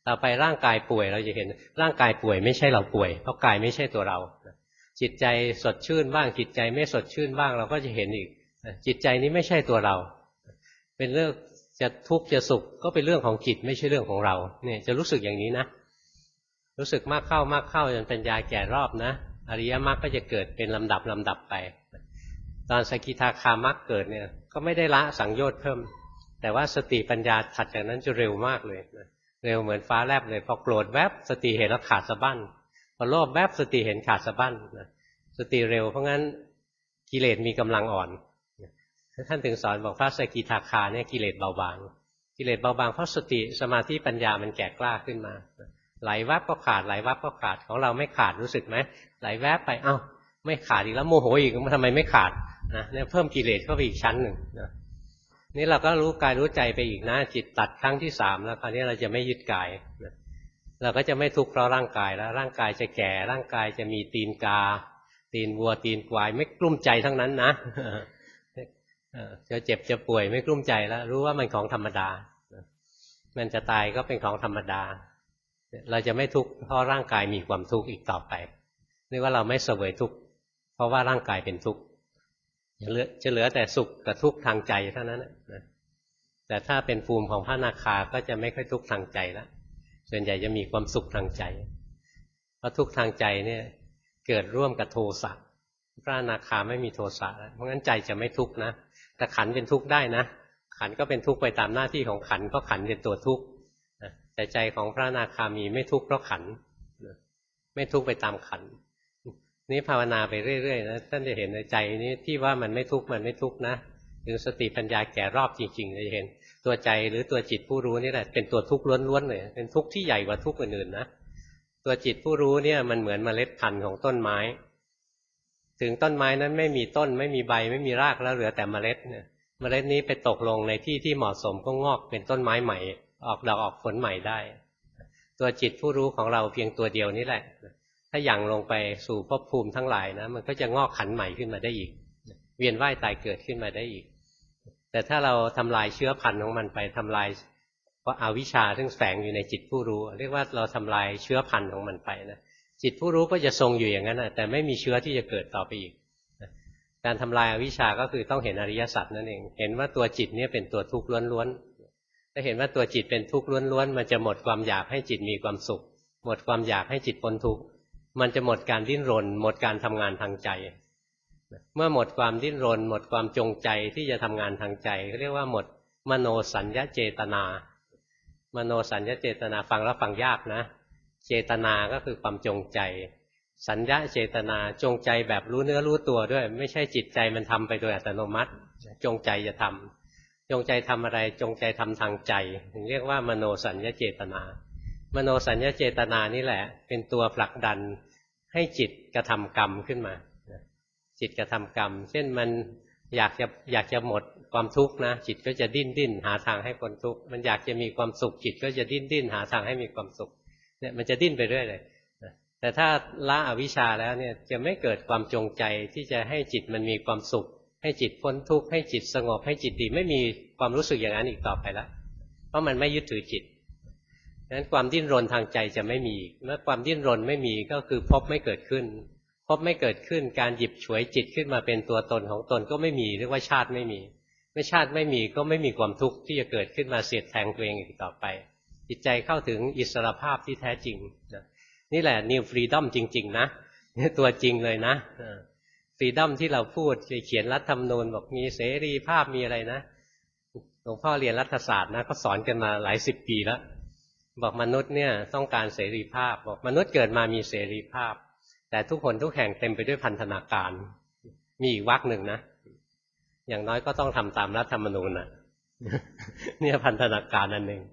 ต่อไปร่างกายป่วยเราจะเห็นร่างกายป่วยไม่ใช่เราป่วยเพราะกายไม่ใช่ตัวเราจิตใจสดชื่นบ้างจิตใจไม่สดชื่นบ้างเราก็จะเห็นอีกจิตใจนี้ไม่ใช่ตัวเราเป็นเรื่องจะทุกข์จะสุขก็เป็นเรื่องของจิตไม่ใช่เรื่องของเราเนี่ยจะรู้สึกอย่างนี้นะรู้สึกมากเข้ามากเข้าจนปัญญาแก่รอบนะอริยมรรคก็จะเกิดเป็นลำดับลำดับไปตอนสกิทาคามรรคเกิดเนี่ยก็ไม่ได้ละสังโยชน์เพิ่มแต่ว่าสติปัญญาถัดจากนั้นจะเร็วมากเลยเร็วเหมือนฟ้าแลบเลยพอโกรธแวบสติเห็นแล้วขาดสะบั้นพอโลภแวบสติเห็นขาดสะบั้นสติเร็วเพราะงั้นกิเลสมีกำลังอ่อนท่านถึงสอนบอกพระสกิทาคาเนี่ยกิเลสเบาบางกิเลสเบาบางเพราะสติสมาธิปัญญามันแก่กล้าขึ้นมาไหลแวบก็ขาดไหลแวบก็ขาดของเราไม่ขาดรู้สึกไหมไหลแวบไปเอ้าไม่ขาดอีกแล้วโมโหอีกทำไมไม่ขาดนะเนี่ยเพิ่มกิเลสเข้าไปอีกชั้นหนึ่งนะนี่เราก็รู้กายรู้ใจไปอีกนะจิตตัดครั้งที่สามแล้วคราวนี้เราจะไม่ยึดกายนะเราก็จะไม่ทุกข์เพราะร่างกายแล้วร่างกายจะแก่ร่างกายจะมีตีนกาตีนวัวตีนควายไม่กลุ้มใจทั้งนั้นนะจะเจ็บจะป่วยไม่กลุ้มใจแล้วรู้ว่ามันของธรรมดามันจะตายก็เป็นของธรรมดาเราจะไม่ทุกข์เพราะร่างกายมีความทุกข์อีกต่อไปเรียกว่าเราไม่เสวยทุกข์เพราะว่าร่างกายเป็นทุกข์จะเหลือจะเหลือแต่สุขกับทุกข์ทางใจเท่านั้นนะแต่ถ้าเป็นภูมิของพระอนาคาก็จะไม่ค่อยทุกข์ทางใจแล้วส่วนใหญ่จะมีความสุขทางใจเพราะทุกข์ทางใจเนี่ยเกิดร่วมกับโทสะพระอนาคาไม่มีโทสะแล้วเพราะงั้นใจจะไม่ทุกข์นะแต่ขันเป็นทุกข์ได้นะขันก็เป็นทุกข์ไปตามหน้าที่ของขันก็ขันเป็นตัวทุกข์แต่ใจของพระอนาคามีไม่ทุกข์เพราะขันไม่ทุกข์ไปตามขันนี่ภาวนาไปเรื่อยๆนะท่านจะเห็นในใจนี้ที่ว่ามันไม่ทุกข์มันไม่ทุกข์นะถึงสติปัญญาแก่รอบจริงๆจะเห็นตัวใจหรือตัวจิตผู้รู้นี่แหละเป็นตัวทุกข์ล้วนๆเลยเป็นทุกข์ที่ใหญ่กว่าทุกข์อื่นๆนะตัวจิตผู้รู้เนี่ยมันเหมือนเมล็ดพันธุ์ของต้นไม้ถึงต้นไม้นั้นไม่มีต้นไม่มีใบไม่มีรากแล้วเหลือแต่เมล็ดเนี่ยเมล็ดนี้ไปตกลงในที่ที่เหมาะสมก็งอกเป็นต้นไม้ใหม่ออกดอกออกผลใหม่ได้ตัวจิตผู้รู้ของเราเพียงตัวเดียวนี่แหละถ้าหยั่งลงไปสู่ภพภูมิทั้งหลายนะมันก็จะงอกขันใหม่ขึ้นมาได้อีกเวียนว่ายตายเกิดขึ้นมาได้อีกแต่ถ้าเราทำลายเชื้อพันธุ์ของมันไปทำลายเพราะอวิชชาซึ่งแฝงอยู่ในจิตผู้รู้เรียกว่าเราทำลายเชื้อพันธุ์ของมันไปนะจิตผู้รู้ก็จะทรงอยู่อย่างนั้นนะแต่ไม่มีเชื้อที่จะเกิดต่อไปอีกการทำลายอวิชชาก็คือต้องเห็นอริยสัจนั่นเองเห็นว่าตัวจิตเนี่ยเป็นตัวทุกข์ล้วนๆถ้าเห็นว่าตัวจิตเป็นทุกข์ล้วนๆมันจะหมดความอยากให้จิตมีความสุขหมดความอยากให้จิตพ้นทุกข์มันจะหมดการดิ้นรนหมดการทำงานทางใจเมื่อหมดความดิ้นรนหมดความจงใจที่จะทำงานทางใจเรียกว่าหมดมโนสัญญาเจตนามโนสัญญาเจตนาฟังแล้วฟังยากนะเจตนาก็คือความจงใจสัญญาเจตนาจงใจแบบรู้เนื้อรู้ตัวด้วยไม่ใช่จิตใจมันทำไปโดยอัตโนมัติจงใจจะทำจงใจทำอะไรจงใจทำทางใจถึงเรียกว่ามโนสัญญาเจตนามโนสัญญาเจตนานี่แหละเป็นตัวผลักดันให้จิตกระทำกรรมขึ้นมาจิตกระทำกรรมเช่นมันอยากจะอยากจะหมดความทุกข์นะจิตก็จะดิ้นดิ้นหาทางให้พ้นทุกข์มันอยากจะมีความสุขจิตก็จะดิ้นดิ้นหาทางให้มีความสุขเนี่ยมันจะดิ้นไปเรื่อยเลยแต่ถ้าละอวิชชาแล้วเนี่ยจะไม่เกิดความจงใจที่จะให้จิตมันมีความสุขให้จิตพ้นทุกข์ให้จิตสงบให้จิตดีไม่มีความรู้สึกอย่างนั้นอีกต่อไปแล้วเพราะมันไม่ยึดถือจิตดังนั้นความดิ้นรนทางใจจะไม่มีเมื่อความดิ้นรนไม่มีก็คือภพไม่เกิดขึ้นภพไม่เกิดขึ้นการหยิบฉวยจิตขึ้นมาเป็นตัวตนของตนก็ไม่มีเรียกว่าชาติไม่มีไม่ชาติไม่มีก็ไม่มีความทุกข์ที่จะเกิดขึ้นมาเสียดแทงตัวเองอีกต่อไปจิตใจเข้าถึงอิสรภาพที่แท้จริงนี่แหละ New Freedom จริงๆนะนี่ตัวจริงเลยนะ Freedom ที่เราพูดเขียนรัฐธรรมนูญบอกมีเสรีภาพมีอะไรนะหลวงพ่อเรียนรัฐศาสตร์นะเขาสอนกันมาหลายสิบปีแล้วบอกมนุษย์เนี่ยต้องการเสรีภาพบอกมนุษย์เกิดมามีเสรีภาพแต่ทุกคนทุกแห่งเต็มไปด้วยพันธนาการมีอีกวรรคหนึ่งนะอย่างน้อยก็ต้องทำตามรัฐธรรมนูญนะเนี่ยพันธนาการอันหนึ่ง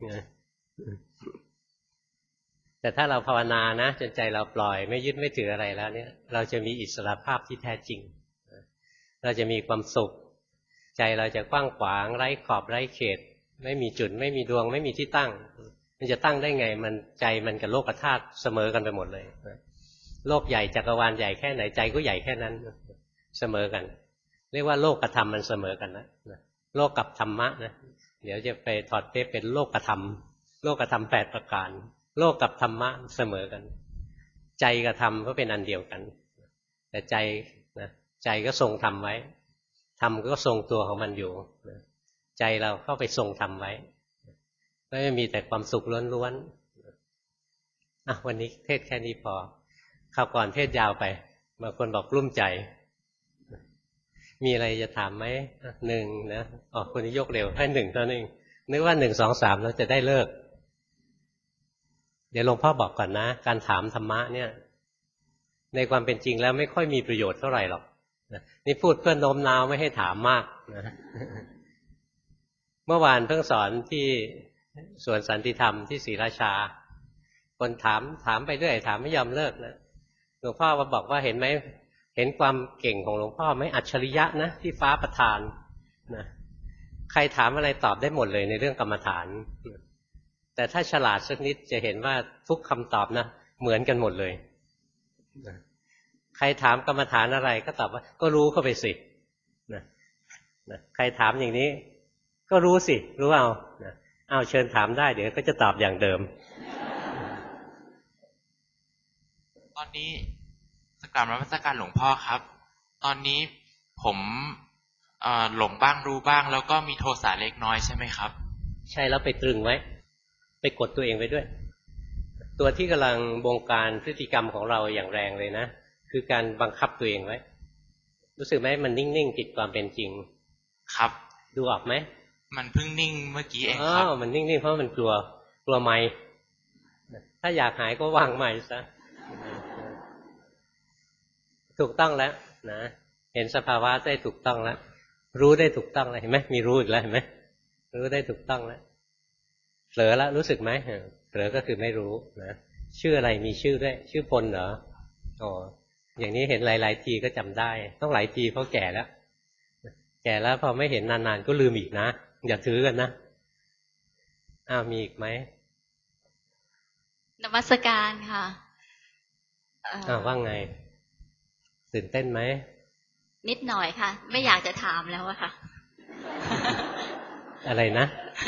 แต่ถ้าเราภาวนานะจนใจเราปล่อยไม่ยึดไม่ถืออะไรแล้วเนี่ยเราจะมีอิสรภาพที่แท้จริงเราจะมีความสุขใจเราจะกว้างขวางไร้ขอบไร้เขตไม่มีจุดไม่มีดวงไม่มีที่ตั้งมันจะตั้งได้ไงมันใจมันกับโลกธาตุเสมอกันไปหมดเลยโลกใหญ่จักรวาลใหญ่แค่ไหนใจก็ใหญ่แค่นั้นเสมอกันเรียกว่าโลกกับธรรมมันเสมอกันนะโลกกับธรรมะนะเดี๋ยวจะไปถอดเทปเป็นโลกกับธรรมโลกกับธรรมแปดประการโลกกับธรรมะเสมอกันใจกับธรรมก็เป็นอันเดียวกันแต่ใจนะใจก็ทรงธรรมไว้ธรรมก็ทรงตัวของมันอยู่ใจเราเข้าไปทรงธรรมไว้ก็จะมีแต่ความสุขล้วนๆอ่ะวันนี้เทศแค่นี้พอคราวก่อนเทศยาวไปบางคนบอกกลุ้มใจมีอะไรจะถามไหมหนึ่งนะอ๋อคนนี้ยกเร็วให้หนึ่งเท่านั้นนึกว่าหนึ่งสองสามเราจะได้เลิกเดี๋ยวหลวงพ่อบอกก่อนนะการถามธรรมะเนี่ยในความเป็นจริงแล้วไม่ค่อยมีประโยชน์เท่าไหร่หรอกนี่พูดเพื่อโน้มน้าวไม่ให้ถามมากนะเมื่อวานเพิ่งสอนที่สวนสันติธรรมที่ศรีราชาคนถามถามไปเรื่อยถามไม่ยอมเลิกนะหลวงพ่อก็บอกว่าเห็นไหมเห็นความเก่งของหลวงพ่อไหมอัจฉริยะนะที่ฟ้าประทานนะใครถามอะไรตอบได้หมดเลยในเรื่องกรรมฐานแต่ถ้าฉลาดสักนิดจะเห็นว่าทุกคำตอบนะเหมือนกันหมดเลยนะใครถามกรรมฐานอะไรก็ตอบว่าก็รู้เข้าไปสินะนะใครถามอย่างนี้ก็รู้สิรู้เอานะเอาเชิญถามได้เดี๋ยวก็จะตอบอย่างเดิมตอนนี้สักการนมัสการหลวงพ่อครับตอนนี้ผมหลงบ้างรู้บ้างแล้วก็มีโทสะเล็กน้อยใช่ไหมครับใช่แล้วไปตรึงไว้ไปกดตัวเองไว้ด้วยตัวที่กำลังบงการพฤติกรรมของเราอย่างแรงเลยนะคือการบังคับตัวเองไว้รู้สึกไหมมันนิ่งๆติดความเป็นจริงครับดูออกไหมมันเพิ่งนิ่งเมื่อกี้เองครับอ๋อมันนิ่งๆเพราะมันกลัวกลัวไม่ถ้าอยากหายก็วางไม่ซะถูกต้องแล้วนะเห็นสภาวะได้ถูกต้องแล้วรู้ได้ถูกต้องแล้วเห็นไหมมีรู้อีกแล้วเห็นไหมรู้ได้ถูกต้องแล้วเผลอแล้วรู้สึกไหมเผลอก็คือไม่รู้นะชื่ออะไรมีชื่อด้วยชื่อพลเหรออ๋ออย่างนี้เห็นหลายๆทีก็จำได้ต้องหลายทีเพราะแก่แล้วแก่แล้วพอไม่เห็นนานๆก็ลืมอีกนะอย่าถือกันนะอ้าวมีอีกไหมนมัสการค่ะอ้าวว่าไงตื่นเต้นไหมนิดหน่อยค่ะไม่อยากจะถามแล้วอะค่ะอะไรนะ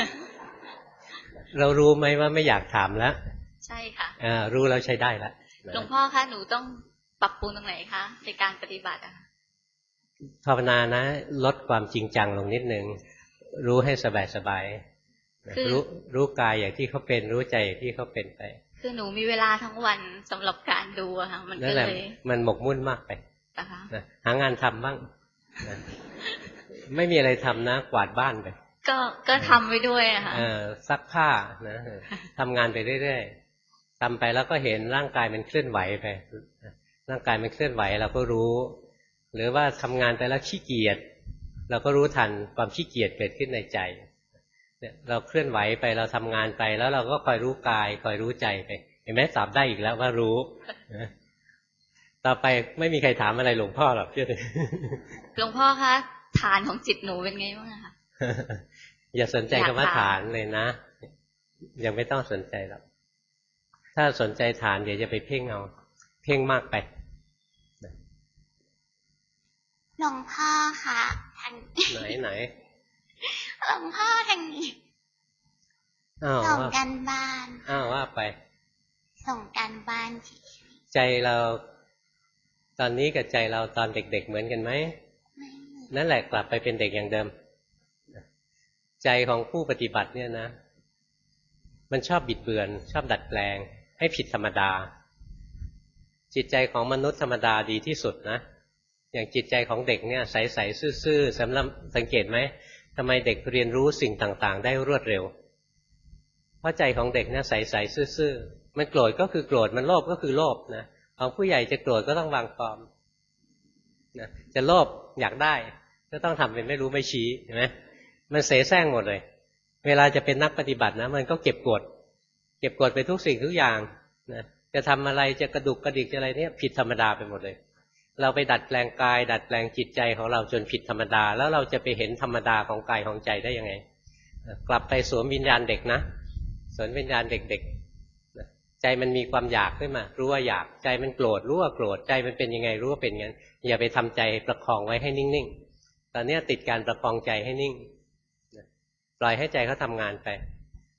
เรารู้ไหมว่าไม่อยากถามแล้วใช่ค่ะอ่ารู้แล้วใช้ได้แล้วหลวงพ่อคะหนูต้องปรับปรุงตรงไหนคะในการปฏิบัติอะภาวนานะลดความจริงจังลงนิดนึงรู้ให้สบายสบายรู้รู้กายอย่างที่เขาเป็นรู้ใจอย่างที่เขาเป็นไปคือหนูมีเวลาทั้งวันสำหรับการดูอะค่ะมันก็เลยมันหมกมุ่นมากไปนะหางานทำบ้างนะไม่มีอะไรทำนะกวาดบ้านไปก็ก็ทำไปด้วยอะค่ะซักผ้านะทำงานไปเรื่อยๆทำไปแล้วก็เห็นร่างกายมันเคลื่อนไหวไปร่างกายมันเคลื่อนไหวเราก็รู้หรือว่าทำงานไปแล้วขี้เกียจเราก็รู้ทันความขี้เกียจเกิดขึ้นในใจเนี่ยเราเคลื่อนไหวไปเราทำงานไปแล้วเราก็คอยรู้กายคอยรู้ใจไปเห็นไหมตอบได้อีกแล้วว่ารู้ต่อไปไม่มีใครถามอะไรหลวงพ่อหรอกเชื่อเลยหลวงพ่อคะฐานของจิตหนูเป็นไงบ้างคะอย่าสนใจคำว่าฐานเลยนะยังไม่ต้องสนใจหรอกถ้าสนใจฐานเดี๋ยวจะไปเพ่งเอาเพ่งมากไปหลวงพ่อคะทางไหนไหนหลวงพ่อทางนี้ส่งกันบ้านอ้าวว่าไปส่งกันบ้านใจเราตอนนี้กับใจเราตอนเด็กๆเหมือนกันไหมนั่นแหละกลับไปเป็นเด็กอย่างเดิมใจของผู้ปฏิบัติเนี่ยนะมันชอบบิดเบือนชอบดัดแปลงให้ผิดธรรมดาจิตใจของมนุษย์ธรรมดาดีที่สุดนะอย่างจิตใจของเด็กเนี่ยใสๆซื่อๆสำหรับสังเกตไหมทำไมเด็กเรียนรู้สิ่งต่างๆได้รวดเร็วเพราะใจของเด็กเนี่ยใสๆซื่อๆมันโกรธก็คือโกรธมันโลภก็คือโลภนะของผู้ใหญ่จะโกรธก็ต้องวางฟอร์มนะจะโลภอยากได้ก็ต้องทำเป็นไม่รู้ไม่ชี้เห็นไหมมันเสแสร้งหมดเลยเวลาจะเป็นนักปฏิบัตินะมันก็เก็บกดเก็บกดไปทุกสิ่งทุกอย่างนะจะทำอะไรจะกระดุกกระดิกอะไรเนี่ยผิดธรรมดาไปหมดเลยเราไปดัดแปลงกายดัดแปลงจิตใจของเราจนผิดธรรมดาแล้วเราจะไปเห็นธรรมดาของกายของใจได้ยังไงกลับไปสวมวิญญาณเด็กนะสวมวิญญาณเด็กๆใจมันมีความอยากขึ้นมารู้ว่าอยากใจมันโกรธรู้ว่าโกรธใจมันเป็นยังไงรู้ว่าเป็นงั้นอย่าไปทำใจประคองไว้ให้นิ่งๆตอนนี้ติดการประคองใจให้นิ่งปล่อยให้ใจเขาทำงานไป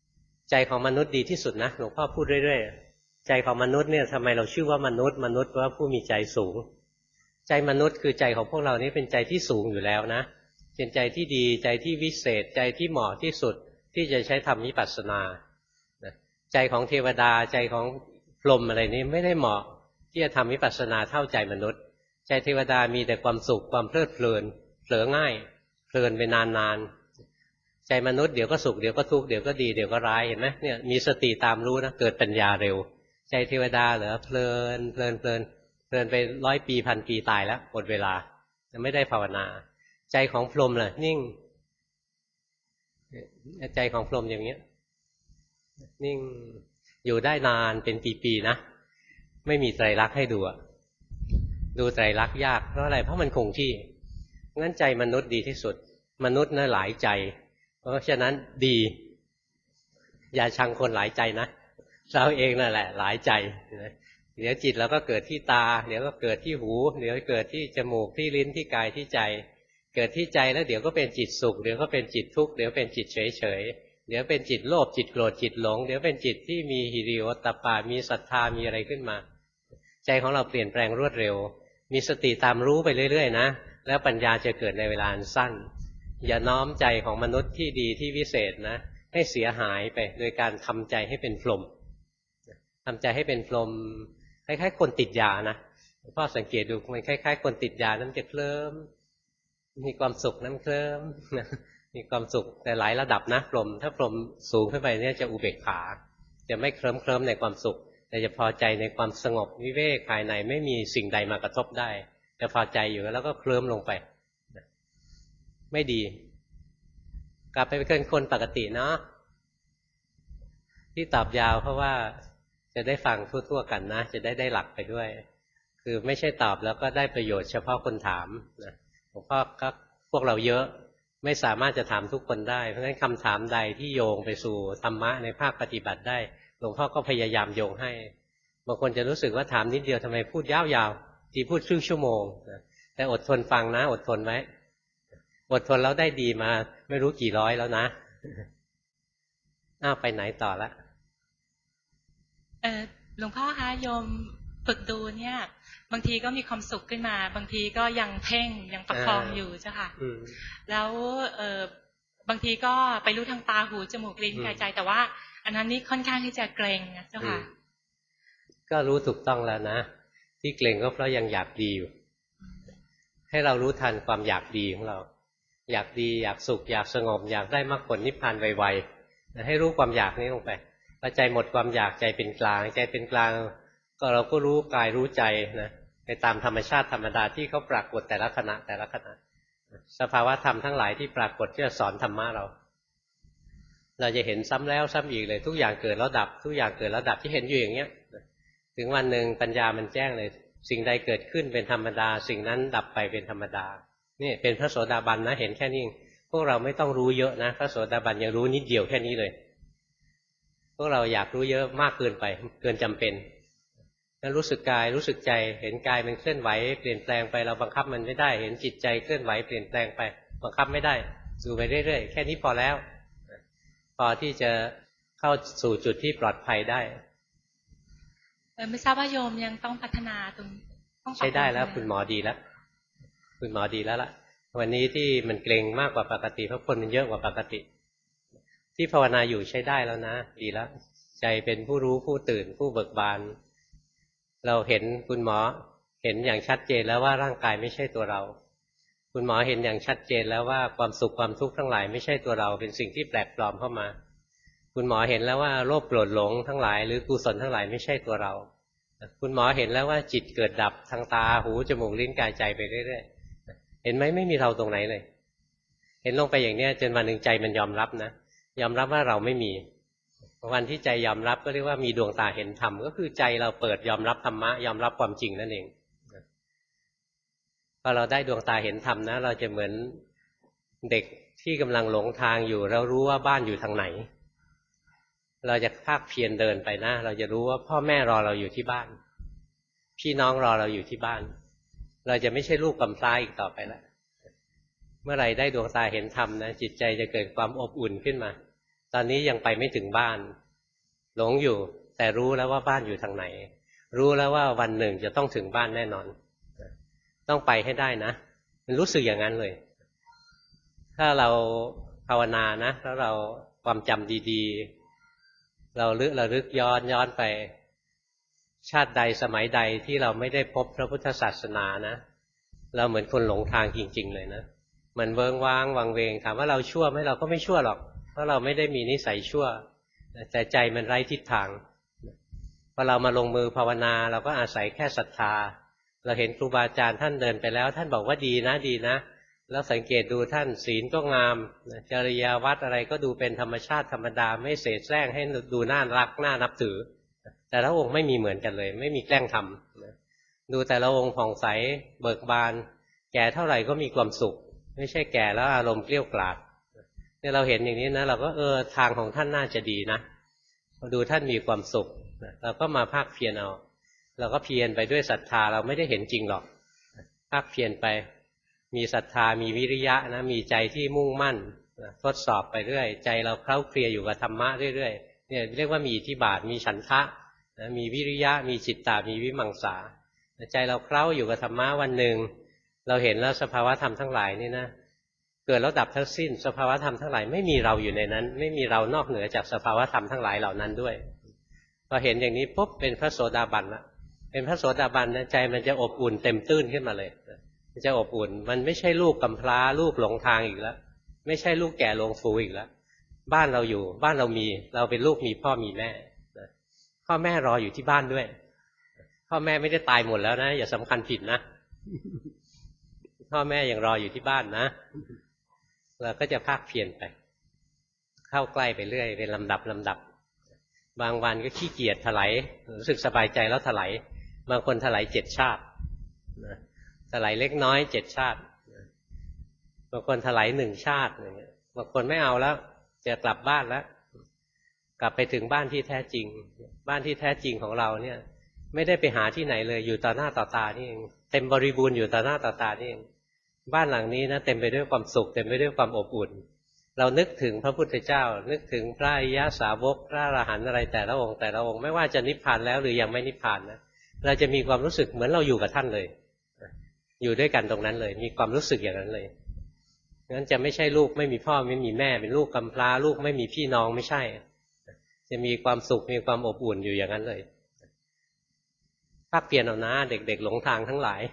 ใจของมนุษย์ดีที่สุดนะหลวงพ่อพูดเรื่อยๆใจของมนุษย์เนี่ยทำไมเราชื่อว่ามนุษย์มนุษย์ว่าผู้มีใจสูงใจมนุษย์คือใจของพวกเรานี่เป็นใจที่สูงอยู่แล้วนะเป็นใจที่ดีใจที่วิเศษใจที่เหมาะที่สุดที่จะใช้ทำวิปัสสนาใจของเทวดาใจของพรหมอะไรนี้ไม่ได้เหมาะที่จะทำวิปัสสนาเท่าใจมนุษย์ใจเทวดามีแต่ความสุขความเพลิดเพลินเผลอง่ายเพลินไปนานๆใจมนุษย์เดี๋ยวก็สุขเดี๋ยวก็ทุกข์เดี๋ยวก็ดีเดี๋ยวก็ร้ายเห็นไหมเนี่ยมีสติตามรู้นะเกิดปัญญาเร็วใจเทวดาเหรอเพลินเพลินเพลินเพลินไปร้อยปีพันปีตายแล้วหมดเวลาไม่ได้ภาวนาใจของพรหมล่ะนิ่งใจของพรหมอย่างเงี้ยนิ่งอยู่ได้นานเป็นปีๆนะไม่มีไตรลักษณ์ให้ดูดูไตรลักษณ์ยากเพราะอะไรเพราะมันคงที่งั้นใจมนุษย์ดีที่สุดมนุษย์น่ะหลายใจเพราะฉะนั้นดีอย่าชังคนหลายใจนะเราเองนั่นแหละหลายใจเดี๋ยวจิตเราก็เกิดที่ตาเดี๋ยวก็เกิดที่หูเดี๋ยวเกิดที่จมูกที่ลิ้นที่กายที่ใจเกิดที่ใจแล้วเดี๋ยวก็เป็นจิตสุขเดี๋ยวก็เป็นจิตทุกข์เดี๋ยวเป็นจิตเฉยเฉยเดี๋ยวเป็นจิตโลภจิตโกรธจิตหลงเดี๋ยวเป็นจิตที่มีหิริโอตตัปปะมีศรัทธามีอะไรขึ้นมาใจของเราเปลี่ยนแปลงรวดเร็วมีสติตามรู้ไปเรื่อยๆนะแล้วปัญญาจะเกิดในเวลาสั้นอย่าน้อมใจของมนุษย์ที่ดีที่วิเศษนะให้เสียหายไปโดยการทำใจให้เป็นพรหมทำใจให้เป็นพรหมคล้ายๆคนติดยานะพ่อสังเกตดูมันคล้ายๆคนติดยานั้นจะเคลิ้มมีความสุขนั้นเคลิ้มมีความสุขแต่หลายระดับนะพรหมถ้าพรหมสูงขึ้นไปเนี่ยจะอุเบกขาจะไม่เคลิ้มเคลิ้มในความสุขแต่จะพอใจในความสงบวิเวกภายในไม่มีสิ่งใดมากระทบได้จะพอใจอยู่แล้วก็เคลิ้มลงไปไม่ดีกลับไปเป็นคนปกติเนาะที่ตอบยาวเพราะว่าจะได้ฟังทั่วๆกันนะจะได้ได้หลักไปด้วยคือไม่ใช่ตอบแล้วก็ได้ประโยชน์เฉพาะคนถามนะหลวงพ่อก็พวกเราเยอะไม่สามารถจะถามทุกคนได้เพราะฉะนั้นคำถามใดที่โยงไปสู่ธรรมะในภาคปฏิบัติได้หลวงพ่อก็พยายามโยงให้บางคนจะรู้สึกว่าถามนิดเดียวทำไมพูดยาวๆที่พูดครึ่งชั่วโมงนะแต่อดทนฟังนะอดทนไว้อดทนแล้วได้ดีมาไม่รู้กี่ร้อยแล้วนะอ้าวไปไหนต่อละเออหลวงพ่อคะโยมฝึกดูเนี่ยบางทีก็มีความสุขขึ้นมาบางทีก็ยังเพ่งยังประคองอยู่เจ้าค่ะแล้วเออบางทีก็ไปรู้ทางตาหูจมูกลิ้นกายใจแต่ว่าอันนั้นนี่ค่อนข้างที่จะเกรงนะเจ้าค่ะก็รู้ถูกต้องแล้วนะที่เกรงก็เพราะยังอยากดีอยู่ให้เรารู้ทันความอยากดีของเราอยากดีอยากสุขอยากสงบอยากได้มรรคผลนิพพานไวๆให้รู้ความอยากนี้ลงไปพอใจหมดความอยากใจเป็นกลางใจเป็นกลางก็เราก็รู้กายรู้ใจนะไปตามธรรมชาติธรรมดาที่เขาปรากฏแต่ละขณะแต่ละขณะสภาวะธรรมทั้งหลายที่ปรากฏที่จะสอนธรรมะเราเราจะเห็นซ้ำแล้วซ้ำอีกเลยทุกอย่างเกิดแล้วดับทุกอย่างเกิดแล้วดับที่เห็นอยู่อย่างเงี้ยถึงวันหนึ่งปัญญามันแจ้งเลยสิ่งใดเกิดขึ้นเป็นธรรมดาสิ่งนั้นดับไปเป็นธรรมดานี่เป็นพระโสดาบันนะเห็นแค่นี้พวกเราไม่ต้องรู้เยอะนะพระโสดาบันยังรู้นิดเดียวแค่นี้เลยพวกเราอยากรู้เยอะมากเกินไปเกินจำเป็นแล้วรู้สึกกายรู้สึกใจเห็นกายมันเคลื่อนไหวเปลี่ยนแปลงไปเราบังคับมันไม่ได้เห็นจิตใจเคลื่อนไหวเปลี่ยนแปลงไปบังคับไม่ได้ดูไปเรื่อยๆแค่นี้พอแล้วพอที่จะเข้าสู่จุดที่ปลอดภัยได้ไม่ทราบว่าโยมยังต้องพัฒนาตรงใช้ได้แล้วคุณหมอดีแล้วคุณหมอดีแล้วล่ะวันนี้ที่มันเกรงมากกว่าปกติเพราะคนมันเยอะกว่าปกติที่ภาวนาอยู่ใช้ได้แล้วนะดีแล้วใจเป็นผู้รู้ผู้ตื่นผู้เบิกบานเราเห็นคุณหมอเห็นอย่างชัดเจนแล้วว่าร่างกายไม่ใช่ตัวเราคุณหมอเห็นอย่างชัดเจนแล้วว่าความสุขความทุกข์ทั้งหลายไม่ใช่ตัวเราเป็นสิ่งที่แปลกปลอมเข้ามาคุณหมอเห็นแล้วว่าโลภโกรธหลงทั้งหลายหรือกุศลทั้งหลายไม่ใช่ตัวเราคุณหมอเห็นแล้วว่าจิตเกิดดับทางตาหูจมูกลิ้นกายใจไปเรื่อยๆเห็นไหมไม่มีเราตรงไหนเลยเห็นลงไปอย่างนี้จนวันหนึ่งใจมันยอมรับนะยอมรับว่าเราไม่มีวันที่ใจยอมรับก็เรียกว่ามีดวงตาเห็นธรรมก็คือใจเราเปิดยอมรับธรรมะยอมรับความจริงนั่นเองพอเราได้ดวงตาเห็นธรรมนะเราจะเหมือนเด็กที่กำลังหลงทางอยู่แล้วรู้ว่าบ้านอยู่ทางไหนเราจะภาคเพียรเดินไปนะเราจะรู้ว่าพ่อแม่รอเราอยู่ที่บ้านพี่น้องรอเราอยู่ที่บ้านเราจะไม่ใช่ลูกกำพร้าอีกต่อไปแล้วเมื่อไหร่ได้ดวงตาเห็นธรรมนะจิตใจจะเกิดความอบอุ่นขึ้นมาตอนนี้ยังไปไม่ถึงบ้านหลงอยู่แต่รู้แล้วว่าบ้านอยู่ทางไหนรู้แล้วว่าวันหนึ่งจะต้องถึงบ้านแน่นอนต้องไปให้ได้นะมันรู้สึกอย่างนั้นเลยถ้าเราภาวนานะแล้วเราความจำดีๆเราลึกเราลึกย้อนย้อนไปชาติใดสมัยใดที่เราไม่ได้พบพระพุทธศาสนานะเราเหมือนคนหลงทางจริงๆเลยนะมันเวิ้งว้างวังเวงถามว่าเราชั่วไหมเราก็ไม่ชั่วหรอกเพราะเราไม่ได้มีนิสัยชั่วแต่ใจมันไร้ทิศทางพอเรามาลงมือภาวนาเราก็อาศัยแค่ศรัทธาเราเห็นครูบาอาจารย์ท่านเดินไปแล้วท่านบอกว่าดีนะดีนะแล้วสังเกตดูท่านศีลก็งามจริยาวัดอะไรก็ดูเป็นธรรมชาติธรรมดาไม่เสแสร้งให้ดูน่ารักน่านับถือแต่ละองค์ไม่มีเหมือนกันเลยไม่มีแกล้งทำดูแต่ละองค์ผ่องใสเบิกบานแก่เท่าไหร่ก็มีความสุขไม่ใช่แก่แล้วอารมณ์เกลี้ยกล่อมเนี่ยเราเห็นอย่างนี้นะเราก็เออทางของท่านน่าจะดีนะดูท่านมีความสุขเราก็มาภาคเพียรเอาเราก็เพียรไปด้วยศรัทธาเราไม่ได้เห็นจริงหรอกภาคเพียรไปมีศรัทธามีวิริยะนะมีใจที่มุ่งมั่นทดสอบไปเรื่อยใจเราเคล้าเคลียอยู่กับธรรมะเรื่อยๆเนี่ยเรียกว่ามีอิทธิบาทมีฉันทะนะมีวิริยะมีจิตตามีวิมังสาใจเราเคล้าอยู่กับธรรมะวันหนึ่งเราเห็นแล้วสภาวะธรรมทั้งหลายนี่นะเกิดแล้วดับทั้งสิ้นสภาวะธรรมทั้งหลายไม่มีเราอยู่ในนั้นไม่มีเรานอกเหนือจากสภาวะธรรมทั้งหลายเหล่านั้นด้วยพอเห็นอย่างนี้ปุ๊บเป็นพระโสดาบันละเป็นพระโสดาบันใจมันจะอบอุ่นเต็มตื้นขึ้นมาเลยมันจะอบอุ่นมันไม่ใช่ลูกกำพร้าลูกหลงทางอีกแล้วไม่ใช่ลูกแก่หลงฟูอีกแล้วบ้านเราอยู่บ้านเรามีเราเป็นลูกมีพ่อมีแม่พ่อแม่รออยู่ที่บ้านด้วยพ่อแม่ไม่ได้ตายหมดแล้วนะอย่าสำคัญผิดนะพ่อแม่ยังรออยู่ที่บ้านนะเราก็จะภาคเพียรไปเข้าใกล้ไปเรื่อยเป็นลำดับลำดับบางวันก็ขี้เกียจถลายรู้สึกสบายใจแล้วถลายบางคนถลายเจ็ดชาติถลายเล็กน้อยเจ็ดชาติบางคนถลายหนึ่งชาติอย่างเงี้ยบางคนไม่เอาแล้วจะกลับบ้านแล้วกลับไปถึงบ้านที่แท้จริงบ้านที่แท้จริงของเราเนี่ยไม่ได้ไปหาที่ไหนเลยอยู่ต่อหน้าต่อตานี่เองเต็มบริบูรณ์อยู่ต่อหน้าต่อตานี่เองบ้านหลังนี้นะเต็มไปด้วยความสุขเต็มไปด้วยความอบอุ่นเรานึกถึงพระพุทธเจ้านึกถึงพระอริยสาวกพระอรหันต์อะไรแต่ละองค์แต่ละองค์ไม่ว่าจะนิพพานแล้วหรือยังไม่นิพพานนะเราจะมีความรู้สึกเหมือนเราอยู่กับท่านเลยอยู่ด้วยกันตรงนั้นเลยมีความรู้สึกอย่างนั้นเลยงั้นจะไม่ใช่ลูกไม่มีพ่อไม่มีแม่เป็นลูกกำพร้าลูกไม่มีพี่น้องไม่ใช่จะมีความสุขมีความอบอุ่นอยู่อย่างนั้นเลยภาคเปลี่ยนเอานะเด็กๆหลงทางทั้งหลาย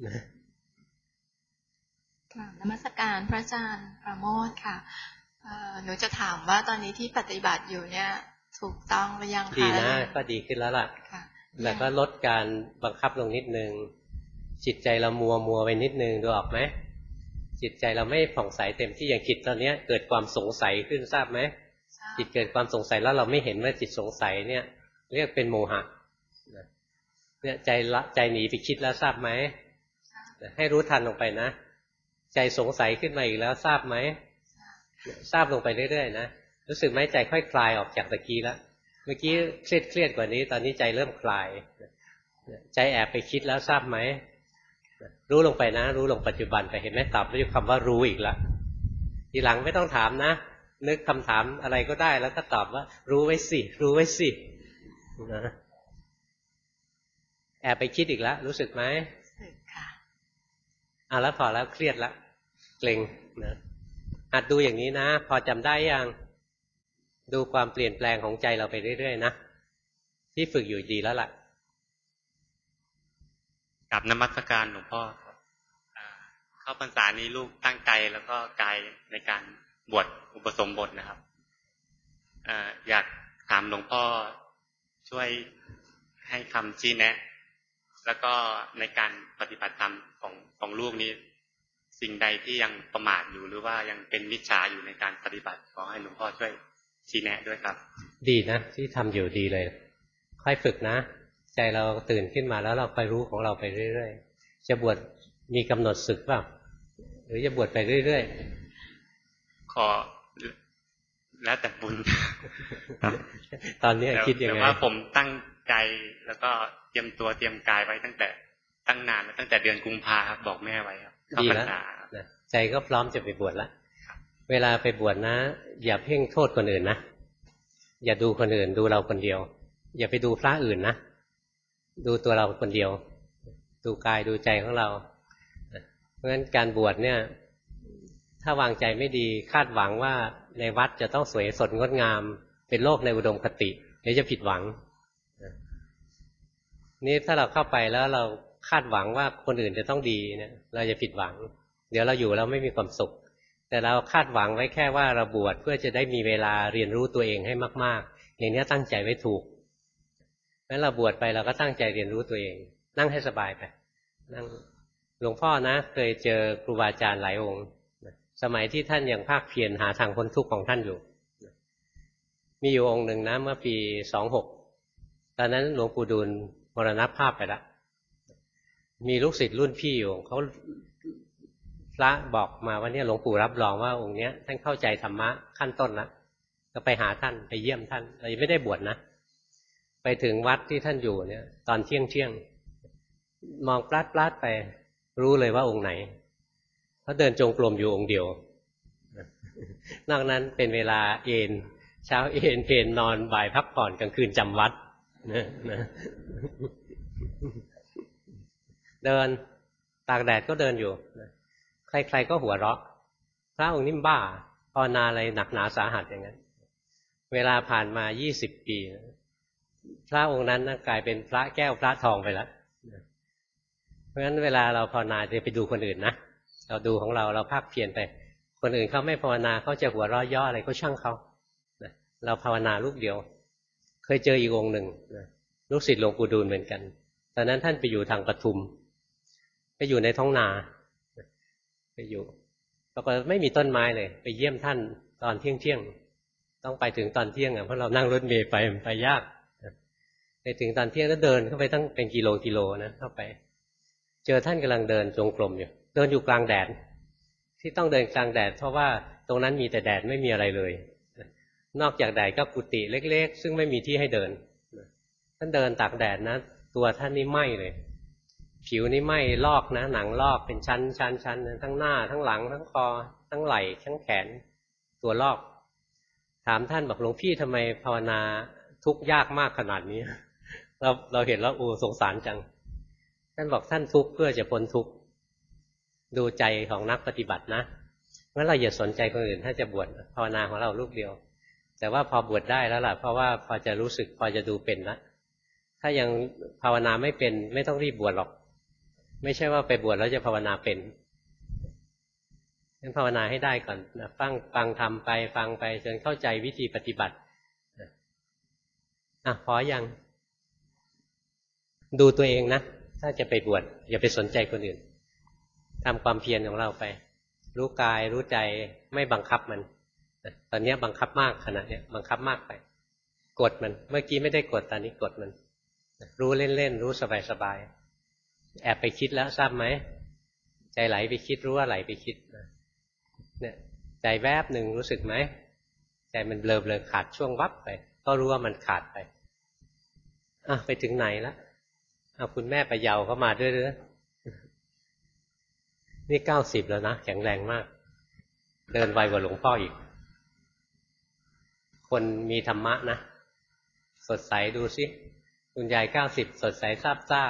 ค่ะนมัสการพระอาจารย์ประโมทค่ะหนูจะถามว่าตอนนี้ที่ปฏิบัติอยู่เนี่ยถูกต้องหรือยังคะดีนะก็ดีขึ้นแล้วล่ะแล้วก็ลดการบังคับลงนิดนึงจิตใจเรามัวมัวไปนิดนึงดูออกไหมจิตใจเราไม่ผ่องใสเต็มที่อย่างจิตตอนนี้เกิดความสงสัยขึ้นทราบไหมจิตเกิดความสงสัยแล้วเราไม่เห็นว่าจิตสงสัยเนี่ยเรียกเป็นโมหะเนี่ยใจละใจหนีไปคิดแล้วทราบไหมให้รู้ทันลงไปนะใจสงสัยขึ้นมาอีกแล้วทราบไหมทราบลงไปเรื่อยๆนะรู้สึกไหมใจค่อยคลายออกจากตะกี้แล้วเมื่อกี้เครียดเครียดกว่านี้ตอนนี้ใจเริ่มคลายใจแอบไปคิดแล้วทราบไหมรู้ลงไปนะรู้ลงปัจจุบันไปเห็นไหมตอบด้วยคำว่ารู้อีกแล้วทีหลังไม่ต้องถามนะนึกคำถามอะไรก็ได้แล้วก็ตอบว่ารู้ไว้สิรู้ไว้สินะแอบไปคิดอีกแล้วรู้สึกไหมค่ะอ่ะแล้วพอแล้วเครียดแล้วเกร็งนะหัดดูอย่างนี้นะพอจำได้ยังดูความเปลี่ยนแปลงของใจเราไปเรื่อยๆนะที่ฝึกอยู่ดีแล้วล่ะกับนมัสการหลวงพ่อครับเข้าพรรษานี้ลูกตั้งใจแล้วก็กายในการบวชอุปสมบทนะครับอยากถามหลวงพ่อช่วยให้คำชี้แนะแล้วก็ในการปฏิบัติธรรมของของลูกนี้สิ่งใดที่ยังประมาทอยู่หรือว่ายังเป็นมิจฉาอยู่ในการปฏิบัติขอให้หลวงพ่อช่วยชี้แนะด้วยครับดีนะที่ทำอยู่ดีเลยค่อยฝึกนะใจเราตื่นขึ้นมาแล้วเราคอยรู้ของเราไปเรื่อยๆจะบวชมีกำหนดศึกเปล่าหรือจะบวชไปเรื่อยๆขอแล้วแต่บุญตอนนี้คิดยังไงแต่ว่าผมตั้งใจแล้วก็เตรียมตัวเตรียมกายไว้ตั้งแต่ตั้งนานแล้วตั้งแต่เดือนกุมภาครับบอกแม่ไว้ครับดีแล้วใจก็พร้อมจะไปบวชแล้วเวลาไปบวชนะอย่าเพ่งโทษคนอื่นนะอย่าดูคนอื่นดูเราคนเดียวอย่าไปดูพระอื่นนะดูตัวเราคนเดียวดูกายดูใจของเราเพราะฉะนั้นการบวชเนี่ยถ้าวางใจไม่ดีคาดหวังว่าในวัดจะต้องสวยสดงดงามเป็นโลกในอุดมคติเดี๋ยวจะผิดหวังนี่ถ้าเราเข้าไปแล้วเราคาดหวังว่าคนอื่นจะต้องดีเนี่ยเราจะผิดหวังเดี๋ยวเราอยู่เราไม่มีความสุขแต่เราคาดหวังไว้แค่ว่าเราบวชเพื่อจะได้มีเวลาเรียนรู้ตัวเองให้มากๆอย่างนี้ตั้งใจไว้ถูกงั้นเราบวชไปเราก็ตั้งใจเรียนรู้ตัวเองนั่งให้สบายไปนั่งหลวงพ่อนะเคยเจอครูบาอาจารย์หลายองค์สมัยที่ท่านยังภาคเพียรหาทางพ้นทุกข์ของท่านอยู่มีอยู่องค์หนึ่งนะเมื่อปีสองหกตอนนั้นหลวงปู่ดูลมรณภาพไปแล้วมีลูกศิษย์รุ่นพี่อยู่เขาพระบอกมาว่าเนี่ยหลวงปู่รับรองว่าองค์เนี้ยท่านเข้าใจธรรมะขั้นต้นแล้วก็ไปหาท่านไปเยี่ยมท่านเราไม่ได้บวชนะไปถึงวัดที่ท่านอยู่เนี่ยตอนเที่ยงเที่ยงมองปลาดปลาดไปรู้เลยว่าองค์ไหนเขาเดินจงกรมอยู่องค์เดียวนอกนั้นเป็นเวลาเอนเช้าเอนเพลนนอนบ่ายพักผ่อนกลางคืนจำวัดนะนะเดินตากแดดก็เดินอยู่ใครๆก็หัวเราะพระองค์นี้บ้าภาวนาอะไรหนักหนาสาหัสอย่างนั้นเวลาผ่านมายี่สิบปีพระองค์นั้นกลายเป็นพระแก้วพระทองไปแล้วเพราะฉะนั้นเวลาเราภาวนาจะไปดูคนอื่นนะเราดูของเราเราภาคเพียรไปคนอื่นเขาไม่ภาวนาเขาจะหัวเราะย่ออะไรก็ช่างเขาเราภาวนาลูกเดียวเคยเจออีกองค์หนึ่งลูกศิษย์หลวงปู่ดูลเหมือนกันตอนนั้นท่านไปอยู่ทางปทุมไปอยู่ในท้องนาไปอยู่ปรากฏไม่มีต้นไม้เลยไปเยี่ยมท่านตอนเที่ยงเที่ยงต้องไปถึงตอนเที่ยงอ่ะเพราะเรานั่งรถเมล์ไปไปยากไปถึงตอนเที่ยงแล้วเดินเข้าไปตั้งเป็นกิโลกิโลนะเข้าไปเจอท่านกำลังเดินจงกรมอยู่เดินอยู่กลางแดดที่ต้องเดินกลางแดดเพราะว่าตรงนั้นมีแต่แดดไม่มีอะไรเลยนอกจากแดดก็กุฏิเล็กๆซึ่งไม่มีที่ให้เดินท่านเดินตากแดดนะตัวท่านนี่ไหม้เลยผิวนี่ไหม้ลอกนะหนังลอกเป็นชั้นชั้นชั้นทั้งหน้าทั้งหลังทั้งคอทั้งไหล่ทั้งแขนตัวลอกถามท่านบอกหลวงพี่ทำไมภาวนาทุกข์ยากมากขนาดนี้เราเราเห็นแล้วโอ้สงสารจังท่านบอกท่านทุกข์เพื่อจะพ้นทุกข์ดูใจของนักปฏิบัตินะงั้นเราอย่าสนใจคนอื่นถ้าจะบวชภาวนาของเราลูกเดียวแต่ว่าพอบวชได้แล้วล่ะเพราะว่าพอจะรู้สึกพอจะดูเป็นแล้วถ้ายังภาวนาไม่เป็นไม่ต้องรีบบวชหรอกไม่ใช่ว่าไปบวชแล้วจะภาวนาเป็นงั้นภาวนาให้ได้ก่อนนะฟังฟังทำไปฟังไปจนเข้าใจวิธีปฏิบัติอ่ะพอยังดูตัวเองนะถ้าจะไปบวชอย่าไปสนใจคนอื่นทำความเพียรของเราไปรู้กายรู้ใจไม่บังคับมันตอนนี้บังคับมากขณะนี้บังคับมากไปกดมันเมื่อกี้ไม่ได้กดตอนนี้กดมันรู้เล่นๆรู้สบายๆแอบไปคิดแล้วทราบไหมใจไหลไปคิดรู้ว่าไหลไปคิดเนี่ยใจแวบหนึ่งรู้สึกไหมใจมันเบลอๆขาดช่วงวับไปก็รู้ว่ามันขาดไปอ่ะไปถึงไหนแล้วเอาคุณแม่ไปเยาเข้ามาด้วยหรือนี่เก้าสิบแล้วนะแข็งแรงมากเดินไวกว่าหลวงพ่ออีกคนมีธรรมะนะสดใสดูสิคุณยายเก้าสิบสดใสซาบซ่า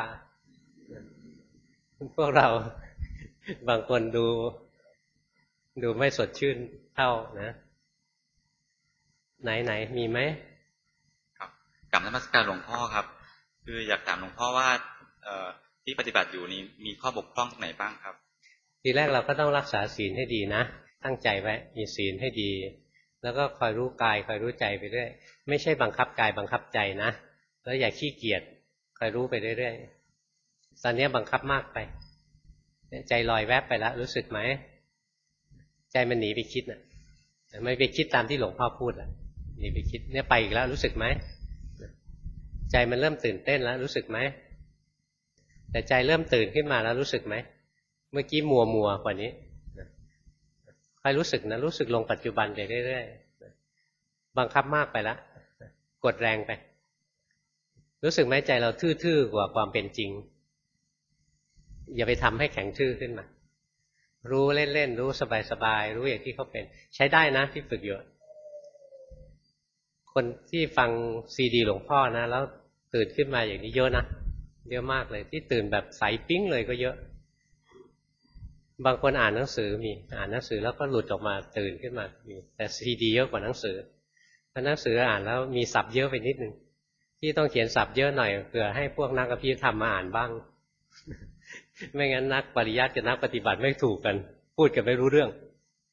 พวกเราบางคนดูดูไม่สดชื่นเท่านะไหนไหนมีไหมครับกราบนมัสการหลวงพ่อครับคืออยากถามหลวงพ่อว่าเอ่อที่ปฏิบัติอยู่นี้มีข้อบกพร่องตรงไหนบ้างครับทีแรกเราก็ต้องรักษาศีลให้ดีนะตั้งใจไว้มีศีลให้ดีแล้วก็คอยรู้กายคอยรู้ใจไปเรื่อยไม่ใช่บังคับกายบังคับใจนะแล้วอย่าขี้เกียจคอยรู้ไปเรื่อยๆตอนนี้บังคับมากไปใจลอยแวบไปแล้วรู้สึกไหมใจมันหนีไปคิดน่ะไม่ไปคิดตามที่หลวงพ่อพูดอ่ะหนีไปคิดเนี่ยไปอีกแล้วรู้สึกไหมใจมันเริ่มตื่นเต้นแล้วรู้สึกไหมแต่ใจเริ่มตื่นขึ้นมาแล้วรู้สึกไหมเมื่อกี้มัวมัวกว่านี้คอยรู้สึกนะรู้สึกลงปัจจุบันไปเรื่อยๆบังคับมากไปแล้วกดแรงไปรู้สึกไหมใจเราทื่อๆกว่าความเป็นจริงอย่าไปทำให้แข็งทื่อขึ้นมารู้เล่นๆรู้สบายๆรู้อย่างที่เขาเป็นใช้ได้นะที่ฝึกอยู่คนที่ฟังซีดีหลวงพ่อนะแล้วตื่นขึ้นมาอย่างนี้เยอะนะเยอะมากเลยที่ตื่นแบบใสปิ๊งเลยก็เยอะบางคนอ่านหนังสือมีอ่านหนังสือแล้วก็หลุดออกมาตื่นขึ้นมามีแต่ซีดีเยอะกว่าหนังสือเพราะหนังสืออ่านแล้วมีศัพท์เยอะไปนิดนึงที่ต้องเขียนศัพท์เยอะหน่อยเผื่อให้พวกนักอภิธรรมมาอ่านบ้างไม่งั้นนักปริยัติกับนักปฏิบัติไม่ถูกกันพูดกันไม่รู้เรื่อง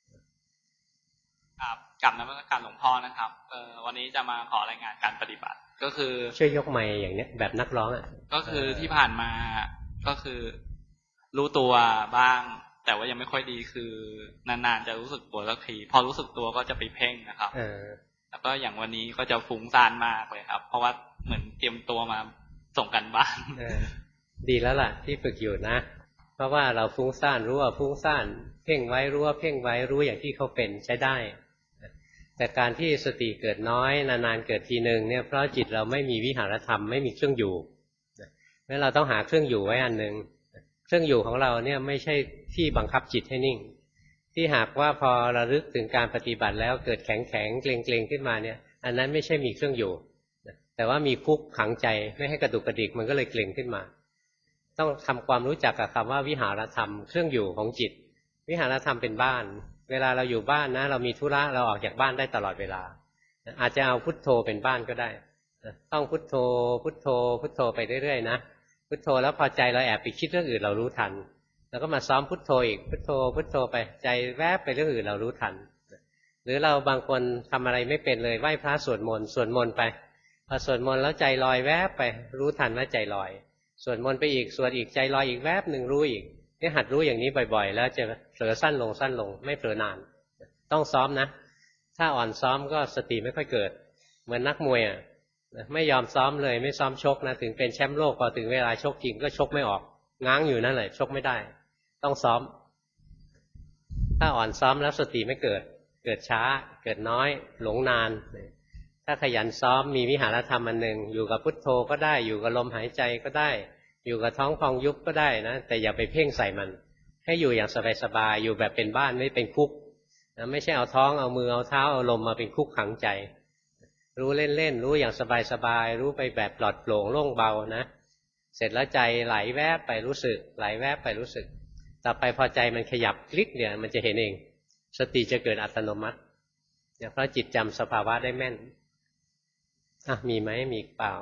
ครับกลับนมัสการหลวงพ่อนะครับเอ่อวันนี้จะมาขอรายงานการปฏิบัติก็คือช่วยยกไมค์อย่างเนี้ยแบบนักร้องอ่ะก็คือที่ผ่านมาก็คือรู้ตัวบ้างแต่ว่ายังไม่ค่อยดีคือนานๆจะรู้สึกตัวสักทีพอรู้สึกตัวก็จะไปเพ่งนะครับแล้วก็อย่างวันนี้ก็จะฟุ้งซ่านมากเลยครับเพราะว่าเหมือนเตรียมตัวมาส่งกันบ้านดีแล้วล่ะที่ฝึกอยู่นะเพราะว่าเราฟุ้งซ่านรู้ว่าฟุ้งซ่านเพ่งไว้รู้ว่าเพ่งไว้รู้อย่างที่เขาเป็นใช้ได้แต่การที่สติเกิดน้อยนานๆเกิดทีนึงเนี่ยเพราะจิตเราไม่มีวิหารธรรมไม่มีเครื่องอยู่งั้นเราต้องหาเครื่องอยู่ไว้อันนึงเครื่องอยู่ของเราเนี่ยไม่ใช่ที่บังคับจิตให้นิ่งที่หากว่าพอระลึกถึงการปฏิบัติแล้วเกิดแข็งแข็งเกรงเกรงขึ้นมาเนี่ยอันนั้นไม่ใช่มีเครื่องอยู่แต่ว่ามีคุกขังใจไม่ให้กระดุกกระดิกมันก็เลยเกรงขึ้นมาต้องทำความรู้จักกับคำว่าวิหารธรรมเครื่องอยู่ของจิตวิหารธรรมเป็นบ้านเวลาเราอยู่บ้านนะเรามีธุระเราออกจากบ้านได้ตลอดเวลาอาจจะเอาพุทโธเป็นบ้านก็ได้ต้องพุทโธพุทโธพุทโธไปเรื่อยๆนะพุทโธแล้วพอใจเราแอบไปคิดเรื่องอื่นเรารู้ทันแล้วก็มาซ้อมพุทโธอีกพุทโธพุทโธไปใจแวบไปเรื่องอื่นเรารู้ทันหรือเราบางคนทำอะไรไม่เป็นเลยไหว้พระสวดมนต์สวดมนต์ไปพอสวดมนต์แล้วใจลอยแวบไปรู้ทันว่าใจลอยสวดมนต์ไปอีกสวดอีกใจลอยอีกแวบหนึ่งรู้อีกนี่หัดรู้อย่างนี้บ่อยๆแล้วจะเผลอสั้นลงสั้นลงไม่เผลอนานต้องซ้อมนะถ้าอ่อนซ้อมก็สติไม่ค่อยเกิดเหมือนนักมวยอ่ะไม่ยอมซ้อมเลยไม่ซ้อมชกนะถึงเป็นแชมป์โลกพอถึงเวลาชกจริงก็ชกไม่ออกง้างอยู่นั่นแหละชกไม่ได้ต้องซ้อมถ้าอ่อนซ้อมแล้วสติไม่เกิดเกิดช้าเกิดน้อยหลงนานถ้าขยันซ้อมมีวิหารธรรมอันหนึ่งอยู่กับพุทโธก็ได้อยู่กับลมหายใจก็ได้อยู่กับท้องพองยุบก็ได้นะแต่อย่าไปเพ่งใส่มันให้อยู่อย่างสบายๆอยู่แบบเป็นบ้านไม่เป็นคุกนะไม่ใช่เอาท้องเอามือเอาเท้าเอาลมมาเป็นคุกขังใจรู้เล่นๆรู้อย่างสบายๆรู้ไปแบบปลอดโปร่งโล่งเบานะเสร็จแล้วใจไหลแวบไปรู้สึกไหลแวบไปรู้สึกต่อไปพอใจมันขยับคลิกเนี่ยมันจะเห็นเองสติจะเกิดอัตโนมัติเนี่ยเพราะจิตจำสภาวะได้แม่นอ่ะมีไหมมีเปล่า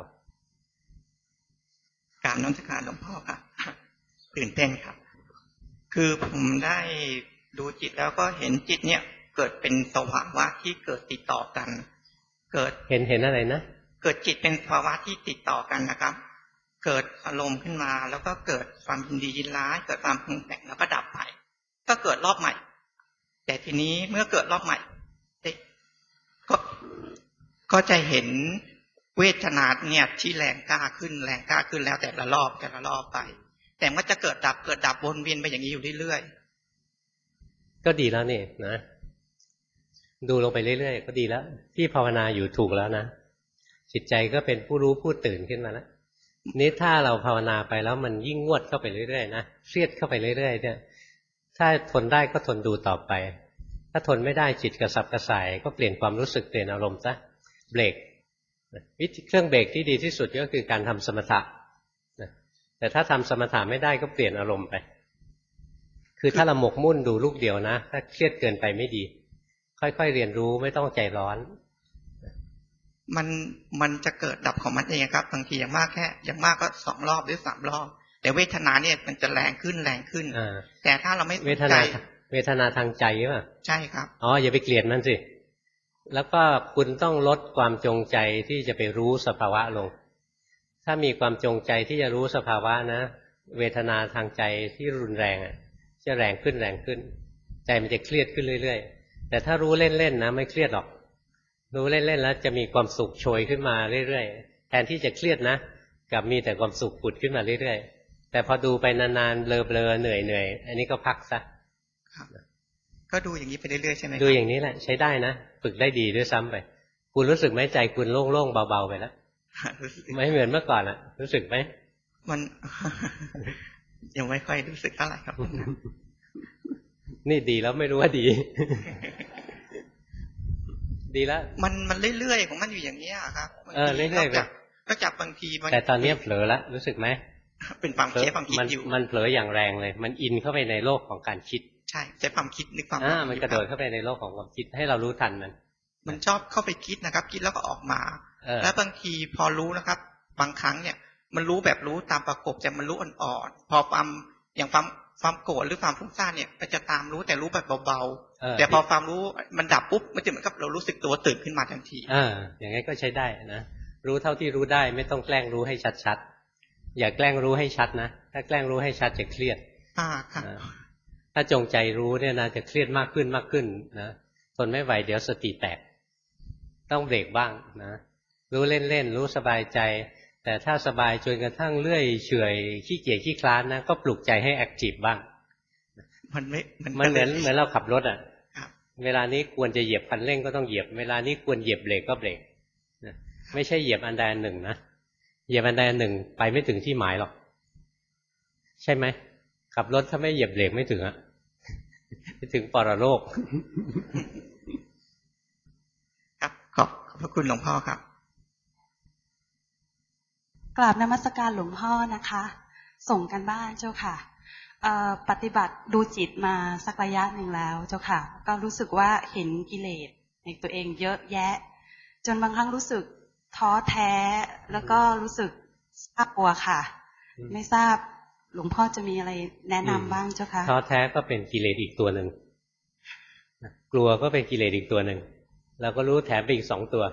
การนมัสการหลวงพ่อครับตื่นเต้นครับคือผมได้ดูจิตแล้วก็เห็นจิตเนี่ยเกิดเป็นสภาวะที่เกิดติดต่อกันเกิดเห็นเห็นอะไรนะเกิดจิตเป็นภาวะที่ติดต่อกันนะครับเกิดอารมณ์ขึ้นมาแล้วก็เกิดความยินดียินร้ายเกิดความปรุงแต่งแล้วก็ดับไปก็เกิดรอบใหม่แต่ทีนี้เมื่อเกิดรอบใหม่ก็ก็จะเห็นเวทนาเนี่ยที่แรงกล้าขึ้นแรงกล้าขึ้นแล้วแต่ละรอบแต่ละรอบไปแต่มันจะเกิดดับเกิดดับวนเวียนไปอย่างนี้อยู่เรื่อยๆก็ดีแล้วนี่นะดูลงไปเรื่อยๆก็ดีแล้วที่ภาวนาอยู่ถูกแล้วนะจิตใจก็เป็นผู้รู้ผู้ตื่นขึ้นมาแล้วนี่ถ้าเราภาวนาไปแล้วมันยิ่งงวดเข้าไปเรื่อยๆนะเครียดเข้าไปเรื่อยๆเนี่ยถ้าทนได้ก็ทนดูต่อไปถ้าทนไม่ได้จิตกระสับกระส่ายก็เปลี่ยนความรู้สึกเปลี่ยนอารมณ์ซะเบรกวิธีเครื่องเบรกที่ดีที่สุดก็คือการทำสมถะแต่ถ้าทำสมถะไม่ได้ก็เปลี่ยนอารมณ์ไปคือถ้าเราหมกมุ่นดูลูกเดียวนะถ้าเครียดเกินไปไม่ดีค่อยๆเรียนรู้ไม่ต้องใจร้อนมันมันจะเกิดดับของมันเองครับบางทีอย่างมากแค่อย่างมากก็สองรอบหรือสามรอบแต่เวทนาเนี่ยมันจะแรงขึ้นแรงขึ้นแต่ถ้าเราไม่เวทนาเวทนาทางใจป่ะใช่ครับอ๋ออย่าไปเกลียดมันสิแล้วก็คุณต้องลดความจงใจที่จะไปรู้สภาวะลงถ้ามีความจงใจที่จะรู้สภาวะนะเวทนาทางใจที่รุนแรงอ่ะจะแรงขึ้นแรงขึ้นใจมันจะเครียดขึ้นเรื่อยๆแต่ถ้ารู้เล่นๆนะไม่เครียดหรอกรู้เล่นๆแล้วจะมีความสุขโชยขึ้นมาเรื่อยๆแทนที่จะเครียดนะกลับมีแต่ความสุขผุดขึ้นมาเรื่อยๆแต่พอดูไปนานๆเบลอๆเหนื่อยๆอันนี้ก็พักซะก็ดูอย่างนี้ไปเรื่อยๆใช่ไหมดูอย่างนี้แหละใช้ได้นะฝึกได้ดีด้วยซ้ำไปคุณรู้สึกไหมใจคุณโล่งๆเบาๆไปแล้วไม่เหมือนเมื่อก่อนอะรู้สึกไหมมันยังไม่ค่อยรู้สึกเท่าไหร่ครับนี่ดีแล้วไม่รู้ว่าดี ดีแล้วมันมันเรื่อยๆของมันอยู่อย่างนี้ครับเออเรื่อยๆไปก็จับบางทีแต่ตอนนี้เผลอแล้วรู้สึกไหมเป็นความคิดความคิดอยู่มันเผลออย่างแรงเลยมันอินเข้าไปในโลกของการคิดใช่ใช้ความคิดนึกความอ่ามันกระโดดเข้าไปในโลกของความคิดให้เรารู้ทันมันมันชอบเข้าไปคิดนะครับคิดแล้วก็ออกมาแล้วบางทีพอรู้นะครับบางครั้งเนี่ยมันรู้แบบรู้ตามประกบแต่มันรู้อ่อนๆพอความอย่างความความโกรธหรือความฟุ้งซ่านเนี่ยมันจะตามรู้แต่รู้แบบเบาๆแต่พอความรู้มันดับปุ๊บมันจะเหมือนกับเรารู้สึกตัวตื่นขึ้นมาทันทีอ่าอย่างงี้ก็ใช้ได้นะรู้เท่าที่รู้ได้ไม่ต้องแกล้งรู้ให้ชัดๆอย่าแกล้งรู้ให้ชัดนะถ้าแกล้งรู้ให้ชัดจะเครียดอ่าค่ะถ้าจงใจรู้เนี่ยนะจะเครียดมากขึ้นมากขึ้นนะทนไม่ไหวเดี๋ยวสติแตกต้องเบรกบ้างนะรู้เล่นๆรู้สบายใจแต่ถ้าสบายจนกระทั่งเลื่อยเฉยขี้เกียจขี้คลานนะก็ปลุกใจให้แอคทีฟบ้างมันไม่มันเหมือนเหมือนเราขับรถอ่ะเวลานี้ควรจะเหยียบคันเร่งก็ต้องเหยียบเวลานี้ควรเหยียบเบรกก็เบรกไม่ใช่เหยียบอันใดอันหนึ่งนะเหยียบอันใดอันหนึ่งไปไม่ถึงที่หมายหรอกใช่ไหมขับรถถ้าไม่เหยียบเบรกไม่ถึงอะไปถึงปรโลกครับขอบขอบพระคุณหลวงพ่อครับกราบนมัสการหลวงพ่อนะคะส่งกันบ้านเจ้าค่ะปฏิบัติดูจิตมาสักระยะหนึ่งแล้วเจ้าค่ะก็รู้สึกว่าเห็นกิเลสในตัวเองเยอะแยะจนบางครั้งรู้สึกท้อแท้แล้วก็รู้สึกทราบกลัวค่ะไม่ทราบหลวงพ่อจะมีอะไรแนะนำบ้างเจ้าค่ะท้อแท้ก็เป็นกิเลสอีกตัวหนึ่งกลัวก็เป็นกิเลสอีกตัวหนึ่งเราก็รู้แถมไปอีกสองตัว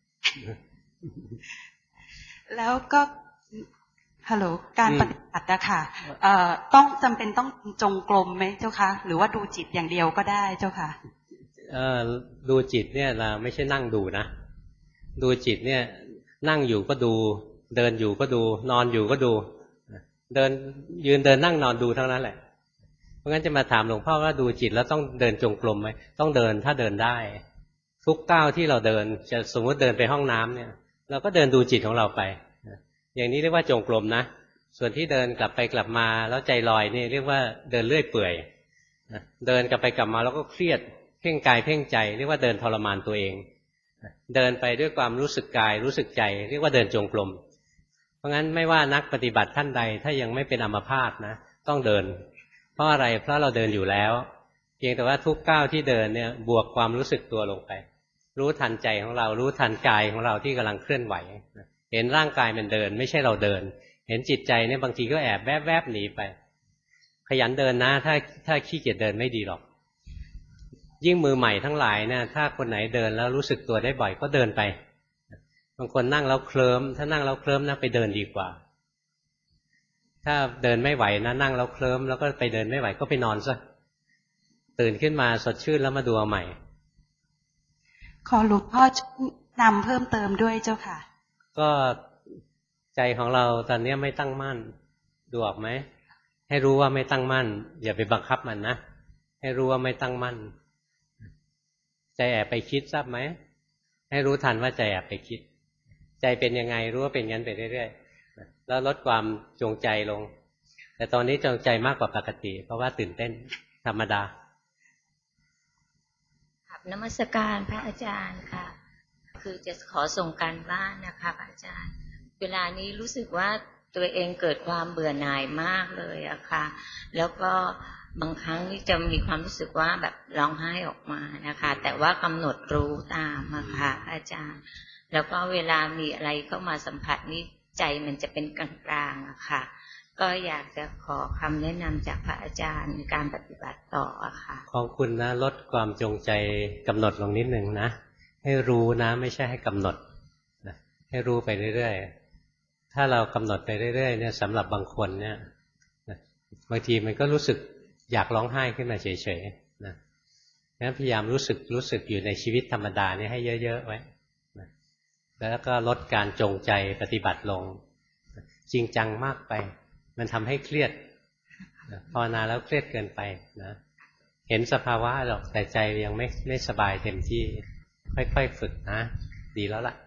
แล้วก็ฮัลโหลการปฏิบัติอะค่ะต้องจำเป็นต้องจงกรมไหมเจ้าคะหรือว่าดูจิตอย่างเดียวก็ได้เจ้าค่ะดูจิตเนี่ยเราไม่ใช่นั่งดูนะดูจิตเนี่ยนั่งอยู่ก็ดูเดินอยู่ก็ดูนอนอยู่ก็ดูเดินยืนเดินนั่งนอนดูทั้งนั้นแหละเพราะงั้นจะมาถามหลวงพ่อว่าดูจิตแล้วต้องเดินจงกรมไหมต้องเดินถ้าเดินได้ทุกก้าวที่เราเดินจะสมมติเดินไปห้องน้ำเนี่ยเราก็เดินดูจิตของเราไปอย่างนี้เรียกว่าจงกรมนะส่วนที่เดินกลับไปกลับมาแล้วใจลอยนี่เรียกว่าเดินเลื่อยเปื่อยเดินกลับไปกลับมาแล้วก็เครียดเพ่งกายเพ่งใจเรียกว่าเดินทรมานตัวเองเดินไปด้วยความรู้สึกกายรู้สึกใจเรียกว่าเดินจงกรมเพราะงั้นไม่ว่านักปฏิบัติท่านใดถ้ายังไม่เป็นอัมพาตนะต้องเดินเพราะอะไรเพราะเราเดินอยู่แล้วเพียงแต่ว่าทุกก้าวที่เดินเนี่ยบวกความรู้สึกตัวลงไปรู้ทันใจของเรารู้ทันกายของเราที่กำลังเคลื่อนไหวเห็นร่างกายมันเดินไม่ใช่เราเดินเห็นจิตใจเนี่ยบางทีก็แอบแวบแวบหนีไปขยันเดินนะถ้าถ้าขี้เกียจเดินไม่ดีหรอกยิ่งมือใหม่ทั้งหลายเนี่ยถ้าคนไหนเดินแล้วรู้สึกตัวได้บ่อยก็เดินไปบางคนนั่งแล้วเคลิ้มถ้านั่งแล้วเคลิ้มนะไปเดินดีกว่าถ้าเดินไม่ไหวนะนั่งแล้วเคลิ้มแล้วก็ไปเดินไม่ไหวก็ไปนอนซะตื่นขึ้นมาสดชื่นแล้วมาดูเอาใหม่ขอหลวงพ่อนำเพิ่มเติมด้วยเจ้าค่ะก็ใจของเราตอนนี้ไม่ตั้งมั่นดูออกไหมให้รู้ว่าไม่ตั้งมั่นอย่าไปบังคับมันนะให้รู้ว่าไม่ตั้งมั่นใจแอบไปคิดทราบไหมให้รู้ทันว่าใจแอบไปคิดใจเป็นยังไงรู้ว่าเป็นงั้นไปเรื่อยๆแล้วลดความจงใจลงแต่ตอนนี้จงใจมากกว่าปกติเพราะว่าตื่นเต้นธรรมดาครับนมัสการพระอาจารย์ค่ะคือจะขอส่งการบ้านนะคะพระอาจารย์เวลานี้รู้สึกว่าตัวเองเกิดความเบื่อหน่ายมากเลยอะค่ะแล้วก็บางครั้งนี่จะมีความรู้สึกว่าแบบร้องไห้ออกมานะคะแต่ว่ากำหนดรู้ตามอะค่ะอาจารย์แล้วก็เวลามีอะไรเข้ามาสัมผัสนี้ใจมันจะเป็นกลางๆอะค่ะก็อยากจะขอคำแนะนำจากพระอาจารย์ในการปฏิบัติต่ออะค่ะของคุณนะลดความจงใจกำหนดลงนิดนึงนะให้รู้นะไม่ใช่ให้กำหนดนะให้รู้ไปเรื่อยๆถ้าเรากำหนดไปเรื่อยๆเนี่ยสำหรับบางคนเนี่ยนะบางทีมันก็รู้สึกอยากร้องไห้ขึ้นมาเฉยๆนะงั้นพยายามรู้สึกรู้สึกอยู่ในชีวิตธรรมดานี่ให้เยอะๆไว้นะแล้วก็ลดการจงใจปฏิบัติลงจริงจังมากไปมันทำให้เครียดภาวนาแล้วเครียดเกินไปนะเห็นสภาวะหรอกแต่ใจยังไม่ไม่สบายเต็มที่ค่อยๆฝึกนะดีแล้วล่ะ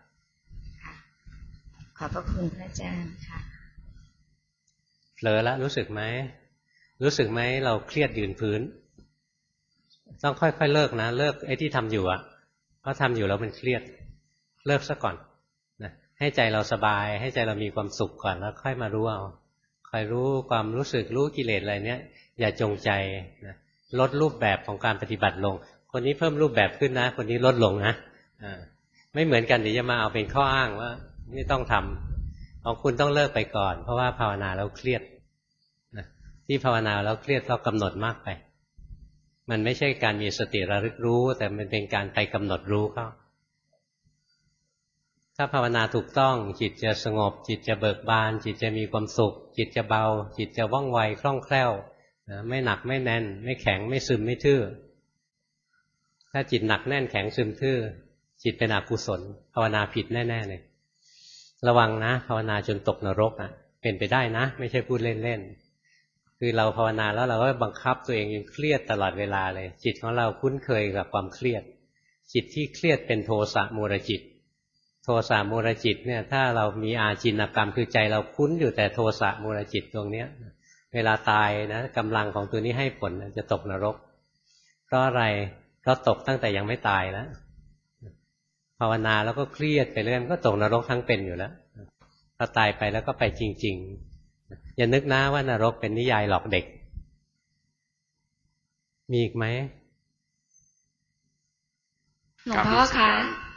ขอบพระคุณพระอาจารย์ค่ะเผลอแล้วรู้สึกไหมรู้สึกไหมเราเครียดยืนพื้นต้องค่อยๆเลิกนะเลิกไอ้ที่ทำอยู่อ่ะเพราะทำอยู่แล้วมันเครียดเลิกซะก่อนนะให้ใจเราสบายให้ใจเรามีความสุขก่อนแล้วค่อยมารู้เอาคอยรู้ความรู้สึกรู้กิเลสอะไรเนี้ยอย่าจงใจนะลดรูปแบบของการปฏิบัติลงคนนี้เพิ่มรูปแบบขึ้นนะคนนี้ลดลงนะอ่าไม่เหมือนกันเดี๋ยวจะมาเอาเป็นข้ออ้างว่าไม่ต้องทำของคุณต้องเลิกไปก่อนเพราะว่าภาวนาแล้วเครียดนะที่ภาวนาแล้วเครียดเรากำหนดมากไปมันไม่ใช่การมีสติระลึกรู้แต่มันเป็นการไปกำหนดรู้เข้าถ้าภาวนาถูกต้องจิตจะสงบจิตจะเบิกบานจิตจะมีความสุขจิตจะเบาจิตจะว่องไวคล่องแคล่วนะไม่หนักไม่แน่นไม่แข็งไม่ซึมไม่ทื่อถ้าจิตหนักแน่นแข็งซึมทื่อจิตเป็นอกุศลภาวนาผิดแน่ๆเลยระวังนะภาวนาจนตกนรกอ่ะเป็นไปได้นะไม่ใช่พูดเล่นๆคือเราภาวนาแล้วเราก็บังคับตัวเองยังเครียดตลอดเวลาเลยจิตของเราคุ้นเคยกับความเครียดจิตที่เครียดเป็นโทสะมูลจิตโทสะมูลจิตเนี่ยถ้าเรามีอาจินกรรมคือใจเราคุ้นอยู่แต่โทสะมูลจิตตรงเนี้ยเวลาตายนะกำลังของตัวนี้ให้ผลจะตกนรกเพราะอะไรก็ตกตั้งแต่ยังไม่ตายแล้วภาวนาแล้วก็เครียดไปเรื่อยก็ตกนรกทั้งเป็นอยู่แล้วพอตายไปแล้วก็ไปจริงๆอย่านึกนะว่านรกเป็นนิยายหลอกเด็กมีอีกไหมหลวงพ่อคะ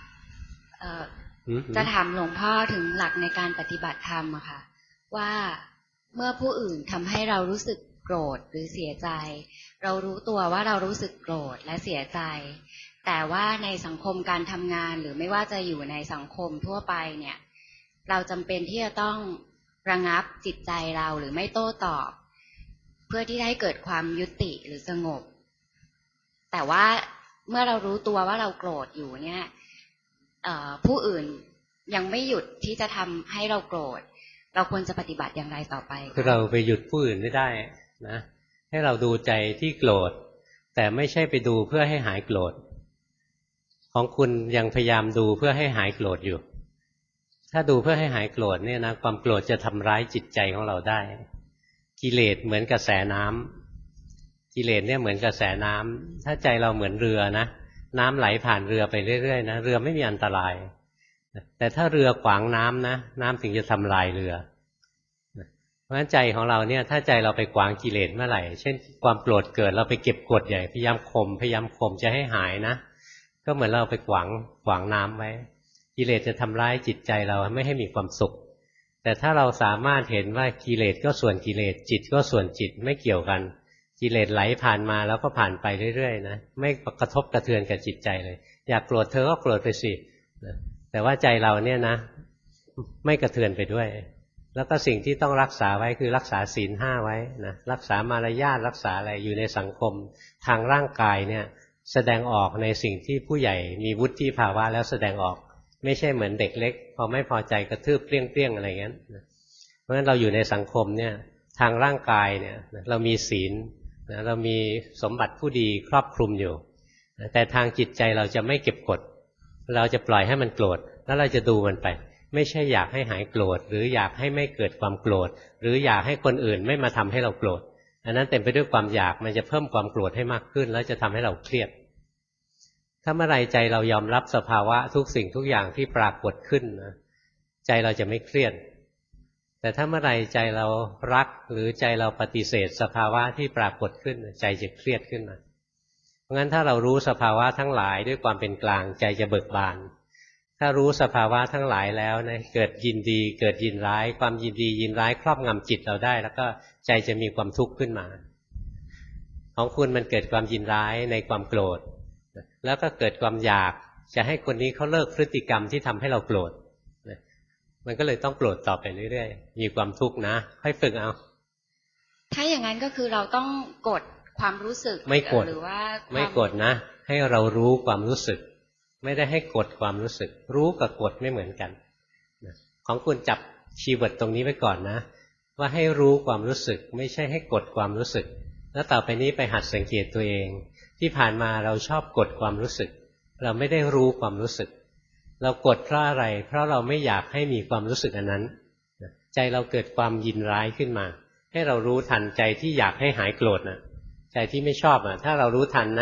จะถามหลวงพ่อถึงหลักในการปฏิบัติธรรมอะค่ะว่าเมื่อผู้อื่นทำให้เรารู้สึกโกรธหรือเสียใจเรารู้ตัวว่าเรารู้สึกโกรธและเสียใจแต่ว่าในสังคมการทำงานหรือไม่ว่าจะอยู่ในสังคมทั่วไปเนี่ยเราจำเป็นที่จะต้องระงับจิตใจเราหรือไม่โต้ตอบเพื่อที่ให้เกิดความยุติหรือสงบแต่ว่าเมื่อเรารู้ตัวว่าเราโกรธอยู่เนี่ยผู้อื่นยังไม่หยุดที่จะทำให้เราโกรธเราควรจะปฏิบัติอย่างไรต่อไปคือเราไปหยุดผู้อื่นไม่ได้นะให้เราดูใจที่โกรธแต่ไม่ใช่ไปดูเพื่อให้หายโกรธของคุณยังพยายามดูเพื่อให้หายโกรธอยู่ถ้าดูเพื่อให้หายโกรธเนี่ยนะความโกรธจะทำร้ายจิตใจของเราได้กิเลสเหมือนกระแสน้ำกิเลสเนี่ยเหมือนกระแสน้ำถ้าใจเราเหมือนเรือนะน้ำไหลผ่านเรือไปเรื่อยๆนะเรือไม่มีอันตรายแต่ถ้าเรือขวางน้ำนะน้ำถึงจะทำลายเรือเพราะฉะนั้นใจของเราเนี่ยถ้าใจเราไปขวางกิเลสเมื่อไหร่เช่นความโกรธเกิดเราไปเก็บกดใหญ่พยายามข่มพยายามข่มจะให้หายนะก็เหมือนเราไปขวางขวางน้ำไว้กิเลสจะทำร้ายจิตใจเราไม่ให้มีความสุขแต่ถ้าเราสามารถเห็นว่ากิเลสก็ส่วนกิเลสจิตก็ส่วนจิตไม่เกี่ยวกันกิเลสไหลผ่านมาแล้วก็ผ่านไปเรื่อยๆนะไม่กระทบกระเทือนกับจิตใจเลยอยากโกรธเธอก็โกรธไปสิแต่ว่าใจเราเนี่ยนะไม่กระเทือนไปด้วยแล้วก็สิ่งที่ต้องรักษาไว้คือรักษาศีลห้าไว้นะรักษามารยาทรักษาอะไรอยู่ในสังคมทางร่างกายเนี่ยแสดงออกในสิ่งที่ผู้ใหญ่มีวุฒิภาวะแล้วแสดงออกไม่ใช่เหมือนเด็กเล็กพอไม่พอใจกระทืบเปรี้ยงๆอะไรอย่างนั้นเพราะฉะนั้นเราอยู่ในสังคมเนี่ยทางร่างกายเนี่ยเรามีศีลเรามีสมบัติผู้ดีครอบคลุมอยู่แต่ทางจิตใจเราจะไม่เก็บกดเราจะปล่อยให้มันโกรธแล้วเราจะดูมันไปไม่ใช่อยากให้หายโกรธหรืออยากให้ไม่เกิดความโกรธหรืออยากให้คนอื่นไม่มาทำให้เราโกรธอันนั้นเต็มไปด้วยความอยากมันจะเพิ่มความโกรธให้มากขึ้นแล้วจะทำให้เราเครียดถ้าเมื่อไรใจเรายอมรับสภาวะทุกสิ่งทุกอย่างที่ปรากฏขึ้นนะใจเราจะไม่เครียดแต่ถ้าเมื่อไรใจเรารักหรือใจเราปฏิเสธสภาวะที่ปรากฏขึ้นใจจะเครียดขึ้นมาเพราะงั้นถ้าเรารู้สภาวะทั้งหลายด้วยความเป็นกลางใจจะเบิกบานถ้ารู้สภาวะทั้งหลายแล้วนะเกิดยินดีเกิดยินร้ายความยินดียินร้ายครอบงำจิตเราได้แล้วก็ใจจะมีความทุกข์ขึ้นมาของคุณมันเกิดความยินร้ายในความโกรธแล้วก็เกิดความอยากจะให้คนนี้เขาเลิกพฤติกรรมที่ทำให้เราโกรธมันก็เลยต้องโกรธต่อไปเรื่อยๆมีความทุกข์นะค่อยฝึกเอาถ้าอย่างนั้นก็คือเราต้องกดความรู้สึกไม่กดหรือว่าไม่กดนะให้เรารู้ความรู้สึกไม่ได้ให้กดความรู้สึกรู้กับกดไม่เหมือนกันของคุณจับคีย์เวิร์ดตรงนี้ไว้ก่อนนะว่าให้รู้ความรู้สึกไม่ใช่ให้กดความรู้สึกแล้วต่อไปนี้ไปหัดสังเกตตัวเองที่ผ่านมาเราชอบกดความรู้สึกเราไม่ได้รู้ความรู้สึกเรากดเพราะอะไรเพราะเราไม่อยากให้มีความรู้สึกอันนั้นใจเราเกิดความยินร้ายขึ้นมาให้เรารู้ทันใจที่อยากให้หายโกรธนะใจที่ไม่ชอบอ่ะถ้าเรารู้ทันนะ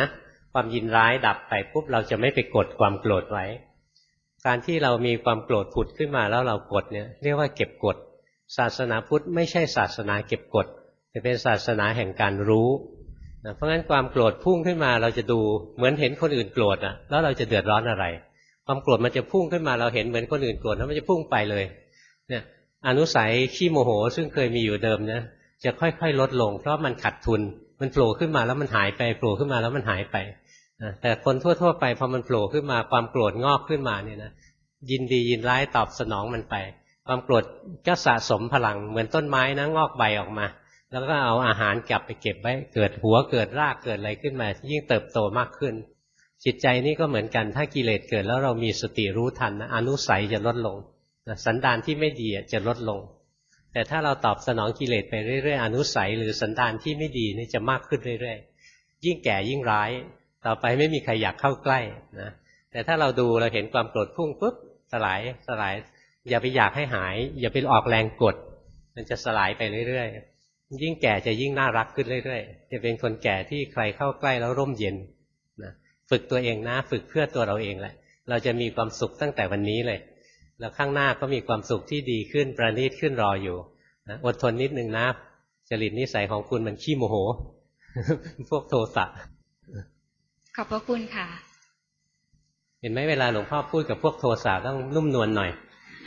ความยินร้ายดับไปปุ๊บเราจะไม่ไปกดความโกรธไว้การที่เรามีความโกรธผุดขึ้นมาแล้วเรากดเนี่ยเรียกว่าเก็บกดศาสนาพุทธไม่ใช่ศาสนาเก็บกดแต่เป็นศาสนาแห่งการรู้นะเพราะงั้นความโกรธพุ่งขึ้นมาเราจะดูเหมือนเห็นคนอื่นโกรธอ่ะแล้วเราจะเดือดร้อนอะไรความโกรธมันจะพุ่งขึ้นมาเราเห็นเหมือนคนอื่นโกรธแล้วมันจะพุ่งไปเลยเนี่ยอนุสัยขี้โมโหซึ่งเคยมีอยู่เดิมเนี่ยจะค่อยๆลดลงเพราะมันขัดทุนมันโผล่ขึ้นมาแล้วมันหายไปโผล่ขึ้นมาแล้วมันหายไปแต่คนทั่วๆไปพอมันโผล่ขึ้นมาความโกรธงอกขึ้นมาเนี่ยนะยินดียินร้ายตอบสนองมันไปความโกรธก็สะสมพลังเหมือนต้นไม้นะงอกใบออกมาแล้วก็เอาอาหารกลับไปเก็บไว้เกิดหัวเกิดรากเกิดอะไรขึ้นมายิ่งเติบโตมากขึ้นจิตใจนี่ก็เหมือนกันถ้ากิเลสเกิดแล้วเรามีสติรู้ทันนะอนุสัยจะลดลงสันดานที่ไม่ดีจะลดลงแต่ถ้าเราตอบสนองกิเลสไปเรื่อยๆอนุสัยหรือสันดานที่ไม่ดีนี่จะมากขึ้นเรื่อยๆยิ่งแก่ยิ่งร้ายต่อไปไม่มีใครอยากเข้าใกล้นะแต่ถ้าเราดูเราเห็นความโกรธพุ่งปุ๊บสลายสลายอย่าไปอยากให้หายอย่าไปออกแรงกดมันจะสลายไปเรื่อยๆยิ่งแก่จะยิ่งน่ารักขึ้นเรื่อยๆจะเป็นคนแก่ที่ใครเข้าใกล้แล้วร่มเย็นนะฝึกตัวเองนะฝึกเพื่อตัวเราเองแหละเราจะมีความสุขตั้งแต่วันนี้เลยแล้วข้างหน้าก็มีความสุขที่ดีขึ้นประณีตขึ้นรออยู่นะอดทนนิดนึงนะจริตนิสัยของคุณมันขี้โมโห พวกโทสะขอบพระคุณค่ะเห็นไหมเวลาหลวงพ่อพูดกับพวกโทสะต้องนุ่มนวลหน่อย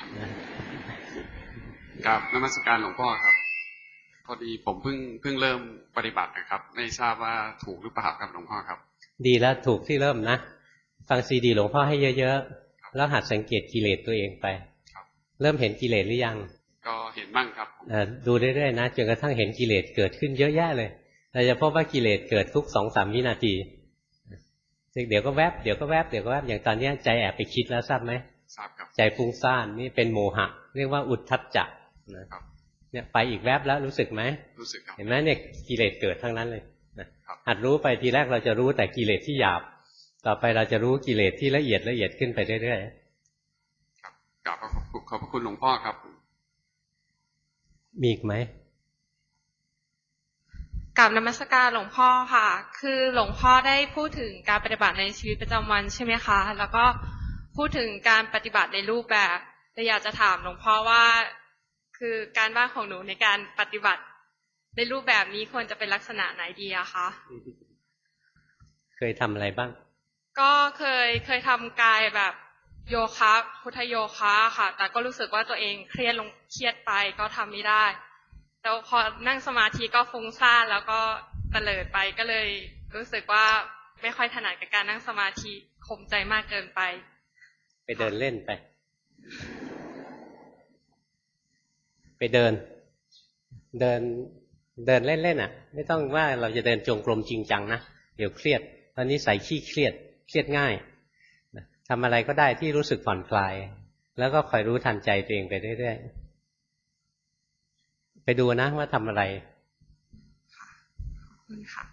กับนมัสการหลวงพ่อครับพอดีผมเพิ่งเพิ่งเริ่มปฏิบัตินะครับไม่ทราบว่าถูกหรือเปล่าครับหลวงพ่อครับดีแล้วถูกที่เริ่มนะฟังซีดีหลวงพ่อให้เยอะๆแล้วหัดสังเกตกิเลสตัวเองไปเริ่มเห็นกิเลสหรือยังก็เห็นบ้างครับดูเรื่อยๆนะจนกระทั่งเห็นกิเลสเกิดขึ้นเยอะแยะเลยเราจะพบว่ากิเลสเกิดทุกสองสามวินาทีเดี๋ยวก็แวบเดี๋ยวก็แวบเดี๋ยวก็แวบอย่างตอนนี้ใจแอบไปคิดแล้วทราบไหมทราบครับใจฟุ้งซ่านนี่เป็นโมหะเรียกว่าอุทธัจจะนะครับเนี่ยไปอีกแวบแล้วรู้สึกไหมรู้สึกครับเห็นไหมเนี่ยกิเลสเกิดทั้งนั้นเลยนะหัดรู้ไปทีแรกเราจะรู้แต่กิเลสที่หยาบต่อไปเราจะรู้กิเลสที่ละเอียดละเอียดขึ้นไปเรื่อยๆครับกราบขอบพระคุณหลวงพ่อครับมีอีกไหมกราบนมัสการหลวงพ่อค่ะคือหลวงพ่อได้พูดถึงการปฏิบัติในชีวิตประจำวันใช่ไหมคะแล้วก็พูดถึงการปฏิบัติในรูปแบบแต่อยากจะถามหลวงพ่อว่าคือการบ้านของหนูในการปฏิบัติในรูปแบบนี้ควรจะเป็นลักษณะไหนดีอะคะเคยทำอะไรบ้างก็เคยเคยทำกายแบบโยคะพุทธโยคะค่ะแต่ก็รู้สึกว่าตัวเองเครียดลงเครียดไปก็ทำไม่ได้แล้วพอนั่งสมาธิก็ฟุ้งซ่านแล้วก็เตลิดไปก็เลยรู้สึกว่าไม่ค่อยถนัดกับการนั่งสมาธิข่มใจมากเกินไปไปเดินเล่นไปไปเดินเดินเดินเล่นๆอ่ะไม่ต้องว่าเราจะเดินจงกรมจริงจังนะเดี๋ยวเครียดตอนนี้ใส่ขี้เครียดเครียดง่ายทำอะไรก็ได้ที่รู้สึกผ่อนคลายแล้วก็คอยรู้ทันใจตัวเองไปเรื่อยๆไปดูนะว่าทำอะไรค่ะ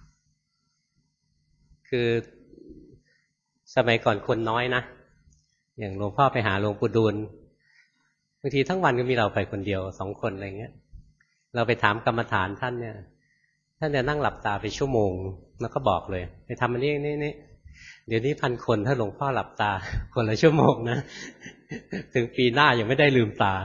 คือสมัยก่อนคนน้อยนะอย่างหลวงพ่อไปหาหลวงปู่ดูลบางทีทั้งวันก็มีเราไปคนเดียวสองคนอะไรเงี้ยเราไปถามกรรมฐานท่านเนี่ยท่านจะนั่งหลับตาไปชั่วโมงแล้วก็บอกเลยไปทำอันนี้นี่นี่เดี๋ยวนี้พันคนถ้าหลวงพ่อหลับตาคนละชั่วโมงนะถึงปีหน้ายังไม่ได้ลืมตา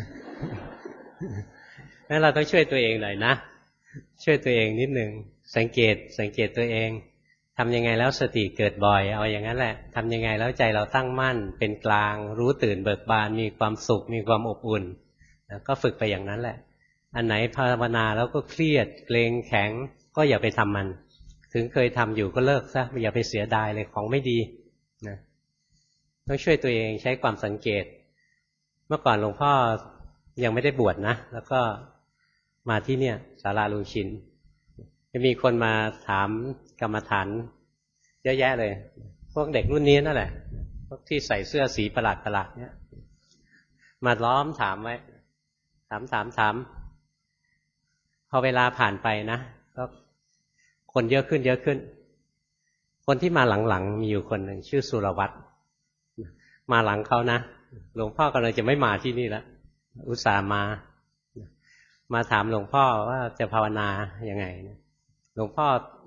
งั้นเราต้องช่วยตัวเองหน่อยนะช่วยตัวเองนิดนึงสังเกตสังเกตตัวเองทำยังไงแล้วสติเกิดบ่อยเอาอย่างนั้นแหละทำยังไงแล้วใจเราตั้งมั่นเป็นกลางรู้ตื่นเบิกบานมีความสุขมีความอบอุ่นก็ฝึกไปอย่างนั้นแหละอันไหนภาวนาแล้วก็เครียดเกรงแข็งก็อย่าไปทำมันถึงเคยทำอยู่ก็เลิกซะอย่าไปเสียดายเลยของไม่ดีนะต้องช่วยตัวเองใช้ความสังเกตเมื่อก่อนหลวงพ่อยังไม่ได้บวชนะแล้วก็มาที่เนี่ยศาลาลุงชินจะมีคนมาถามกรรมฐานเยอะแยะเลยพวกเด็กรุ่นนี้นั่นแหละพวกที่ใส่เสื้อสีประหลาดประหลาดเนี่ยมาล้อมถามไว้ถามถามถามพอเวลาผ่านไปนะก็คนเยอะขึ้นเยอะขึ้นคนที่มาหลังๆมีอยู่คนหนึ่งชื่อสุรวัตรมาหลังเขานะหลวงพ่อกำลังจะไม่มาที่นี่แล้วอุตส่าห์มามาถามหลวงพ่อว่าจะภาวนายังไงหลวงพ่อ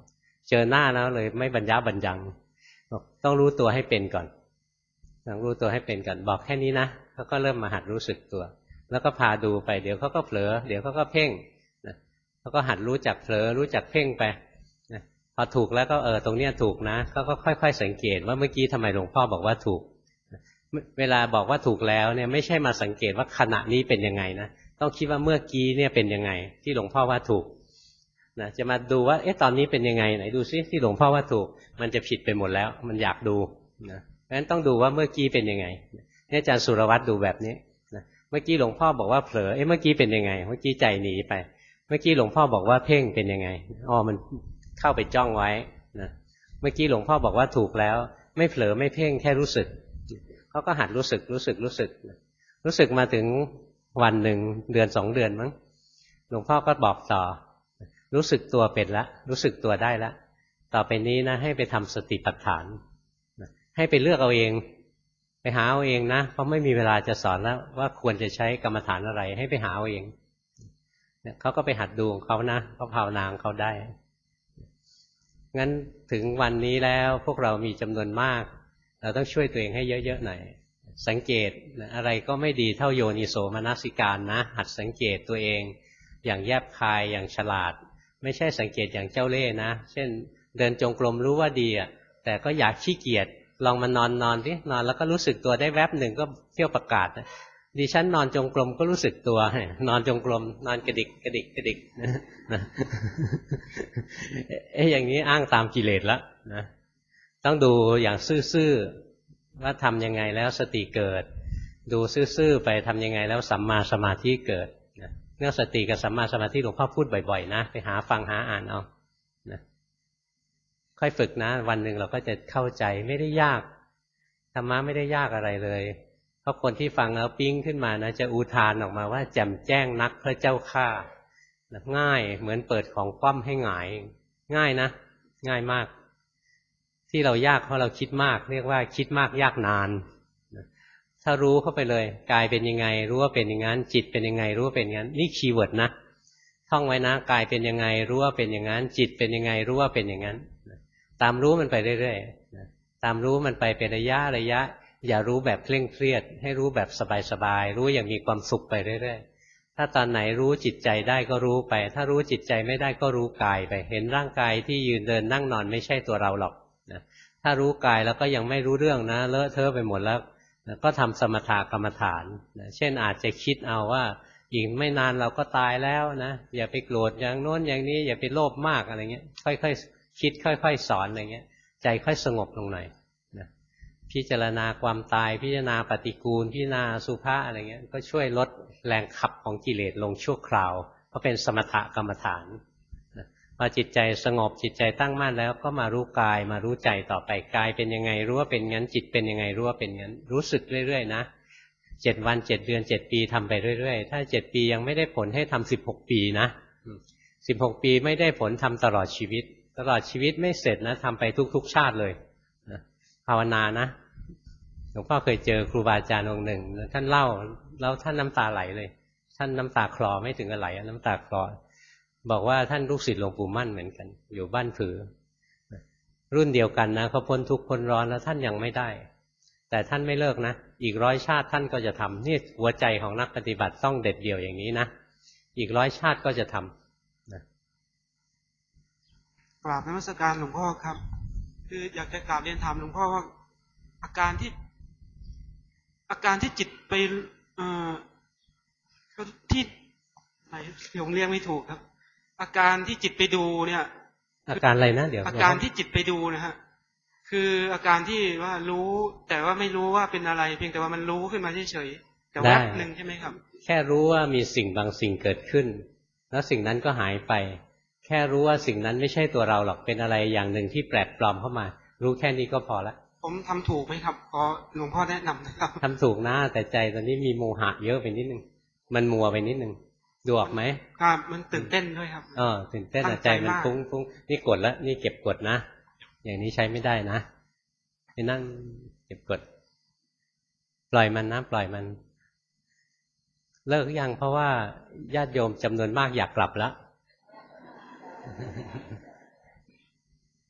เจอหน้าแล้วเลยไม่บรรยะบรรยังต้องรู้ตัวให้เป็นก่อนต้องรู้ตัวให้เป็นก่อนบอกแค่นี้นะเขาก็เริ่มมาหัดรู้สึกตัวแล้วก็พาดูไปเดี๋ยวเขาก็เผลอเดี๋ยวเขาก็เพ่งนะเขาก็หัดรู้จักเผลอรู้จักเพ่งไปนะพอถูกแล้วก็เออตรงเนี้ยถูกนะเขาก็ค่อยๆสังเกตว่าเมื่อกี้ทำไมหลวงพ่อบอกว่าถูกเวลาบอกว่าถูกแล้วเนี่ยไม่ใช่มาสังเกตว่าขณะนี้เป็นยังไงนะต้องคิดว่าเมื่อกี้เนี่ยเป็นยังไงที่หลวงพ่อว่าถูกนะจะมาดูว่าเอ๊ะตอนนี้เป็นยังไงไหนดูซิที่หลวงพ่อว่าถูกมันจะผิดไปหมดแล้วมันอยากดูนะเพราะฉะนั้นต้องดูว่าเมื่อกี้เป็นยังไงนี่อาจารย์สุรวัตรดูแบบนี้นะเมื่อกี้หลวงพ่อบอกว่าเผลอเอ๊ะเมื่อกี้เป็นยังไงเมื่อกี้ใจหนีไปเมื่อกี้หลวงพ่อบอกว่าเพ่งเป็นยังไงอ๋อมันเข้าไปจ้องไว้นะเมื่อกี้หลวงพ่อบอกว่าถูกแล้วไม่เผลอไม่เพ่งแค่รู้สึกเขาก็หัดรู้สึกรู้สึกรู้สึกรู้สึกมาถึงวันหนึ่งเดือนสองเดือนมั้งหลวงพ่อก็บอกต่อรู้สึกตัวเป็นละรู้สึกตัวได้ละต่อไปนี้นะให้ไปทำสติปัฏฐานให้ไปเลือกเอาเองไปหาเอาเองนะเพราะไม่มีเวลาจะสอนแล้วว่าควรจะใช้กรรมฐานอะไรให้ไปหาเอาเองเนี่ยเขาก็ไปหัดดูของเขานะเขาภาวนาของเขาได้งั้นถึงวันนี้แล้วพวกเรามีจำนวนมากเราต้องช่วยตัวเองให้เยอะๆหน่อยสังเกตอะไรก็ไม่ดีเท่าโยนิโสมนสิการนะหัดสังเกตตัวเองอย่างแยบคายอย่างฉลาดไม่ใช่สังเกตอย่างเจ้าเล่ห์นะเช่นเดินจงกรมรู้ว่าดีอ่ะแต่ก็อยากขี้เกียจลองมานอนนอนดินอนแล้วก็รู้สึกตัวได้แวบหนึ่งก็เที่ยวประกาศดิฉันนอนจงกรมก็รู้สึกตัวนอนจงกรมนอนกระดิกกระดิกกระดิกเอ๊ะอย่างนี้อ้างตามกิเลสแล้วนะต้องดูอย่างซื่อๆว่าทำยังไงแล้วสติเกิดดูซื่อๆไปทำยังไงแล้วสัมมาสมาธิเกิดเรื่องสติกับสัมมาสมาธิหลวงพ่อพูดบ่อยๆนะไปหาฟังหาอ่านเอานะค่อยฝึกนะวันหนึ่งเราก็จะเข้าใจไม่ได้ยากธรรมะไม่ได้ยากอะไรเลยเพราะคนที่ฟังแล้วปิ๊งขึ้นมานะจะอุทานออกมาว่าแจ่มแจ้งนักพระเจ้าข้าง่ายเหมือนเปิดของคว่ำให้หงายง่ายนะง่ายมากที่เรายากเพราะเราคิดมากเรียกว่าคิดมากยากนานถ้ารู้เข้าไปเลยกายเป็นยังไงรู้ว่าเป็นอย่างนั้นจิตเป็นยังไงรู้ว่าเป็นอย่างนั้นนี่คีย์เวิร์ดนะท่องไว้นะกายเป็นยังไงรู้ว่าเป็นอย่างนั้นจิตเป็นยังไงรู้ว่าเป็นอย่างนั้นตามรู้มันไปเรื่อยๆตามรู้มันไปเป็นระยะระยะอย่ารู้แบบเคร่งเครียดให้รู้แบบสบายๆรู้อย่างมีความสุขไปเรื่อยๆถ้าตอนไหนรู้จิตใจได้ก็รู้ไปถ้ารู้จิตใจไม่ได้ก็รู้กายไปเห็นร่างกายที่ยืนเดินนั่งนอนไม่ใช่ตัวเราหรอกนะถ้ารู้กายแล้วก็ยังไม่รู้เรื่องนะเลอะเทอะไปหมดแล้วก็ทำสมถกรรมฐานนะเช่นอาจจะคิดเอาว่าอีกไม่นานเราก็ตายแล้วนะอย่าไปโกรธอย่างโน้นอย่างนี้อย่าไปโลภมากอะไรเงี้ยค่อยๆคิดค่อยๆสอนอะไรเงี้ยใจค่อยสงบลงหน่อยนะพิจารณาความตายพิจารณาปฏิกูลพิจารณาสุภาอะไรเงี้ยก็ช่วยลดแรงขับของกิเลสลงชั่วคราวเพราะเป็นสมถกรรมฐานนะพอจิตใจสงบจิตใจตั้งมั่นแล้วก็มารู้กายมารู้ใจต่อไปกายเป็นยังไงรู้ว่าเป็นงั้นจิตเป็นยังไงรู้ว่าเป็นงั้นรู้สึกเรื่อยๆนะเจ็ดวันเจ็ดเดือนเจ็ดปีทำไปเรื่อยๆถ้าเจ็ดปียังไม่ได้ผลให้ทำสิบหกปีนะสิบหกปีไม่ได้ผลทำตลอดชีวิตตลอดชีวิตไม่เสร็จนะทำไปทุกๆชาติเลยนะภาวนานะหลวงพ่อเคยเจอครูบาอาจารย์องค์หนึ่งท่านเล่าแล้วท่านน้ำตาไหลเลยท่านน้ำตาคลอไม่ถึงกับไหลน้ำตาคลอบอกว่าท่านลูกศิษย์หลวงปู่มั่นเหมือนกันอยู่บ้านผือรุ่นเดียวกันนะเขาพ้นทุกข์พ้นร้อนแล้วท่านยังไม่ได้แต่ท่านไม่เลิกนะอีกร้อยชาติท่านก็จะทำนี่หัวใจของนักปฏิบัติต้องเด็ดเดี่ยวอย่างนี้นะอีกร้อยชาติก็จะทำนะกราบนมัสการหลวงพ่อครับคืออยากจะกราบเรียนถามหลวงพ่อว่าอาการที่อาการที่จิตไปเอ่อที่ไหนผมเรียกไม่ถูกครับอาการที่จิตไปดูเนี่ยอาการอะไรนะเดี๋ยวอาการที่จิตไปดูนะฮะคืออาการที่ว่ารู้แต่ว่าไม่รู้ว่าเป็นอะไรเพียงแต่ว่ามันรู้ขึ้นมาเฉยๆแต่ว่าหนึ่งใช่ไหมครับแค่รู้ว่ามีสิ่งบางสิ่งเกิดขึ้นแล้วสิ่งนั้นก็หายไปแค่รู้ว่าสิ่งนั้นไม่ใช่ตัวเราหรอกเป็นอะไรอย่างหนึ่งที่แปลกปลอมเข้ามารู้แค่นี้ก็พอละผมทำถูกไหมครับขอหลวงพ่อแนะนำนะครับทำถูกนะแต่ใจตอนนี้มีโมหะเยอะไปนิดนึงมันมัวไปนิดนึงดูออกไหมครับมันตื่นเต้นด้วยครับเออตื่นเต้นใจมันฟุ้งฟุ้งนี่กดแล้วนี่เก็บกดนะอย่างนี้ใช้ไม่ได้นะไปนั่งเก็บกดปล่อยมันนะปล่อยมันเลิกยังเพราะว่าญาติโยมจำนวนมากอยากกลับแล้ว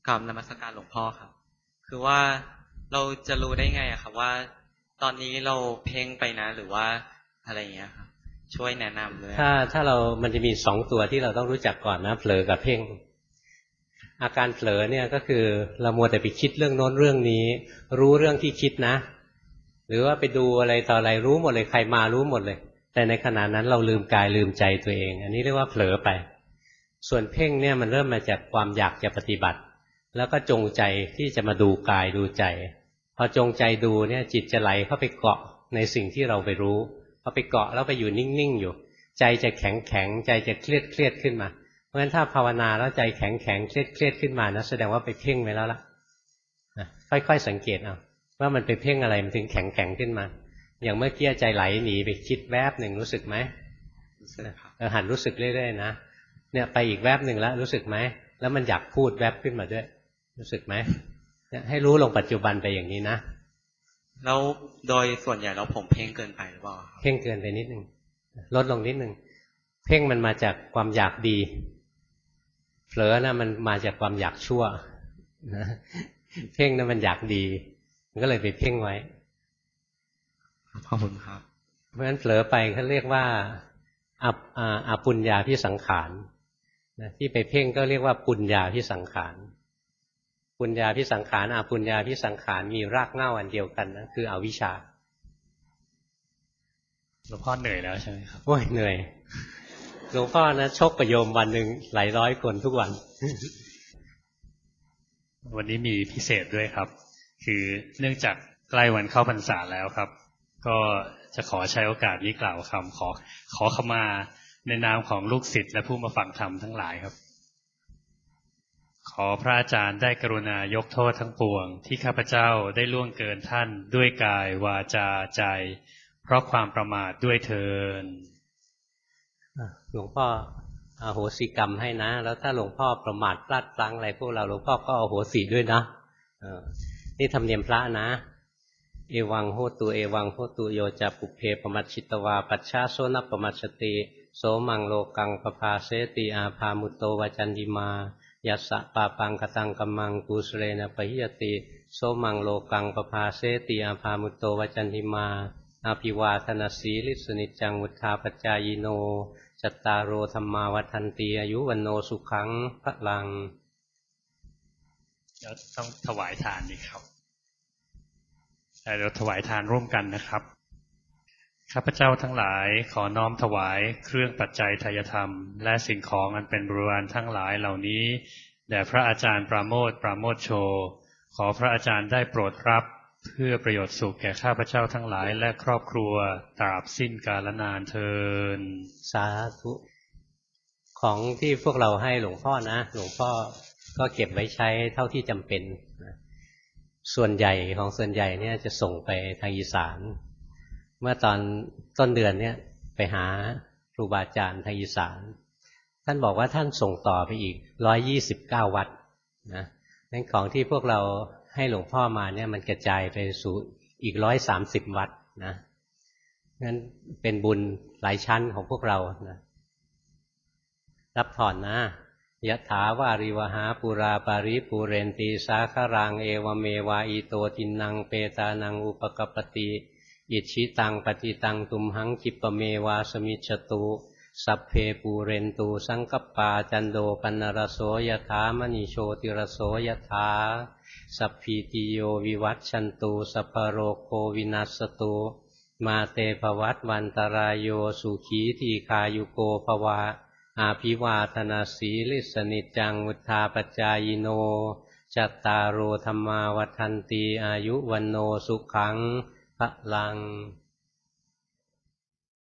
กราบนมัสการหลวงพ่อครับคือว่าเราจะรู้ได้ไงอะครับว่าตอนนี้เราเพ่งไปนะหรือว่าอะไรอย่างเงี้ยครับช่วยแนะนำเลยถ้าถ้าเรามันจะมีสองตัวที่เราต้องรู้จักก่อนนะเผลอกับเพ่งอาการเผลอเนี่ยก็คือเรามัวแต่ไปคิดเรื่องโน้นเรื่องนี้รู้เรื่องที่คิดนะหรือว่าไปดูอะไรต่ออะไรรู้หมดเลยใครมารู้หมดเลยแต่ในขณะนั้นเราลืมกายลืมใจตัวเองอันนี้เรียกว่าเผลอไปส่วนเพ่งเนี่ยมันเริ่มมาจากความอยากจะปฏิบัติแล้วก็จงใจที่จะมาดูกายดูใจพอจงใจดูเนี่ยจิตจะไหลเข้าไปเกาะในสิ่งที่เราไปรู้พอไปเกาะแล้วไปอยู่นิ่งๆอยู่ใจจะแข็งแข็งใจจะเครียดเครียดขึ้นมาเพราะฉะนั้นถ้าภาวนาแล้วใจแข็งแข็งเครียดเครียดขึ้นมานะแสดงว่าไปเพ่งไว้แล้วล่ะค่อยๆสังเกตเอาว่ามันไปเพ่งอะไรมันถึงแข็งแข็งขึ้นมาอย่างเมื่อกี้ใจไหลหนีไปคิดแวบหนึ่งรู้สึกไหมเออหันรู้สึกเรื่อยๆนะเนี่ยไปอีกแวบหนึ่งแล้วรู้สึกไหมแล้วมันอยากพูดแวบขึ้นมาด้วยรู้สึกไหมเนี่ยให้รู้ลงปัจจุบันไปอย่างนี้นะแล้วโดยส่วนใหญ่เราผมเพ่งเกินไปหรือเปล่าเพ่งเกินไปนิดนึงลดลงนิดนึงเพ่งมันมาจากความอยากดีเผลอนะมันมาจากความอยากชั่วนะเพ่งนะมันอยากดีมันก็เลยไปเพ่งไว้ขอบคุณครับเพราะฉะนั้นเผลอไปเขาเรียกว่าอัปอาปุญญาพิสังขารนะที่ไปเพ่งก็เรียกว่าปุญญาพิสังขารปุญญาพิสังขารอาปุญญาพิสังขารมีรากเหง้าอันเดียวกันนะคืออวิชชาหลวงพ่อเหนื่อยแล้วใช่ไหมครับโอ้ยเหนื่อยหลวงพ่อนะชกประโยมวันหนึ่งหลายร้อยคนทุกวันวันนี้มีพิเศษด้วยครับคือเนื่องจากใกล้วันเข้าพรรษาแล้วครับก็จะขอใช้โอกาสนี้กล่าวคำขอขอขมาในนามของลูกศิษย์และผู้มาฟังธรรมทั้งหลายครับขอพระอาจารย์ได้กรุณายกโทษทั้งปวงที่ข้าพเจ้าได้ล่วงเกินท่านด้วยกายวาจาใจเพราะความประมาทด้วยเถิดหลวงพ่ออโหสิกรรมให้นะแล้วถ้าหลวงพ่อประมาทพลาดพลั้งอะไรพวกเราหลวงพ่อก็อโหสิด้วยนะนี่ธรรมเนียมพระนะเอวังโหตุเอวังโหตุโยจะปุเพปมัชชิตวาปัชชาโสนปมัชชติโสมังโลกังปภาเสติอาภามุตโตวจันติมายัสสะปาปังกตังกัมมังกุสเรนะปะหิยติโสมังโลกังปภาเสติอาภามุตโตวจันติมาอาภิวาทนาสีลิสนิจังวุธาปัจจายโนจัตตารโอธรรมาวัฏันติอายุวันโนสุขังพลังเดี๋ยวต้องถวายทานนี่ครับเดี๋ยวถวายทานร่วมกันนะครับข้าพเจ้าทั้งหลายขอน้อมถวายเครื่องปัจจัยทายธรรมและสิ่งของอันเป็นบริวารทั้งหลายเหล่านี้แด่พระอาจารย์ปราโมทย์ปราโมทโชขอพระอาจารย์ได้โปรดรับเพื่อประโยชน์สุขแก่ข้าพเจ้าทั้งหลายและครอบครัวตราบสิ้นกาลนานเทินสาธุของที่พวกเราให้หลวงพ่อนะหลวงพ่อก็เก็บไว้ใช้เท่าที่จำเป็นส่วนใหญ่ของส่วนใหญ่เนี่ยจะส่งไปทางอีสานเมื่อตอนต้นเดือนเนี่ยไปหาครูบาอาจารย์ทางอีสานท่านบอกว่าท่านส่งต่อไปอีกร้อยยี่สิบเก้าวัดนะนั่นของที่พวกเราให้หลวงพ่อมาเนี่ยมันกระจายไปสู่อีกร้อยสามสิบวัดนะนั่นเป็นบุญหลายชั้นของพวกเรานะรับผ่อนนะยะถาวาริวหาปุราปาริปุเรนตีสาคารังเอวเมวะอิโตทินังเปตานังอุปกปติอิชิตังปฏิตังตุมหังคิปเมวาสมิจฉตุสัพเพปูเรนตูสังกปาจันโดปนรโสยถามณีโชติรโสยถาสัพพิติโยวิวัตชันตุสัพพโรโควินัสตุมาเตภวัตวันตรายโยสุขีทีคายุโกภวะอาภิวาทนาสีลิสนิจังวุธาปัจจายโนจัตตารโอธรรมาวัฏันติอายุวันโนสุขังพลัง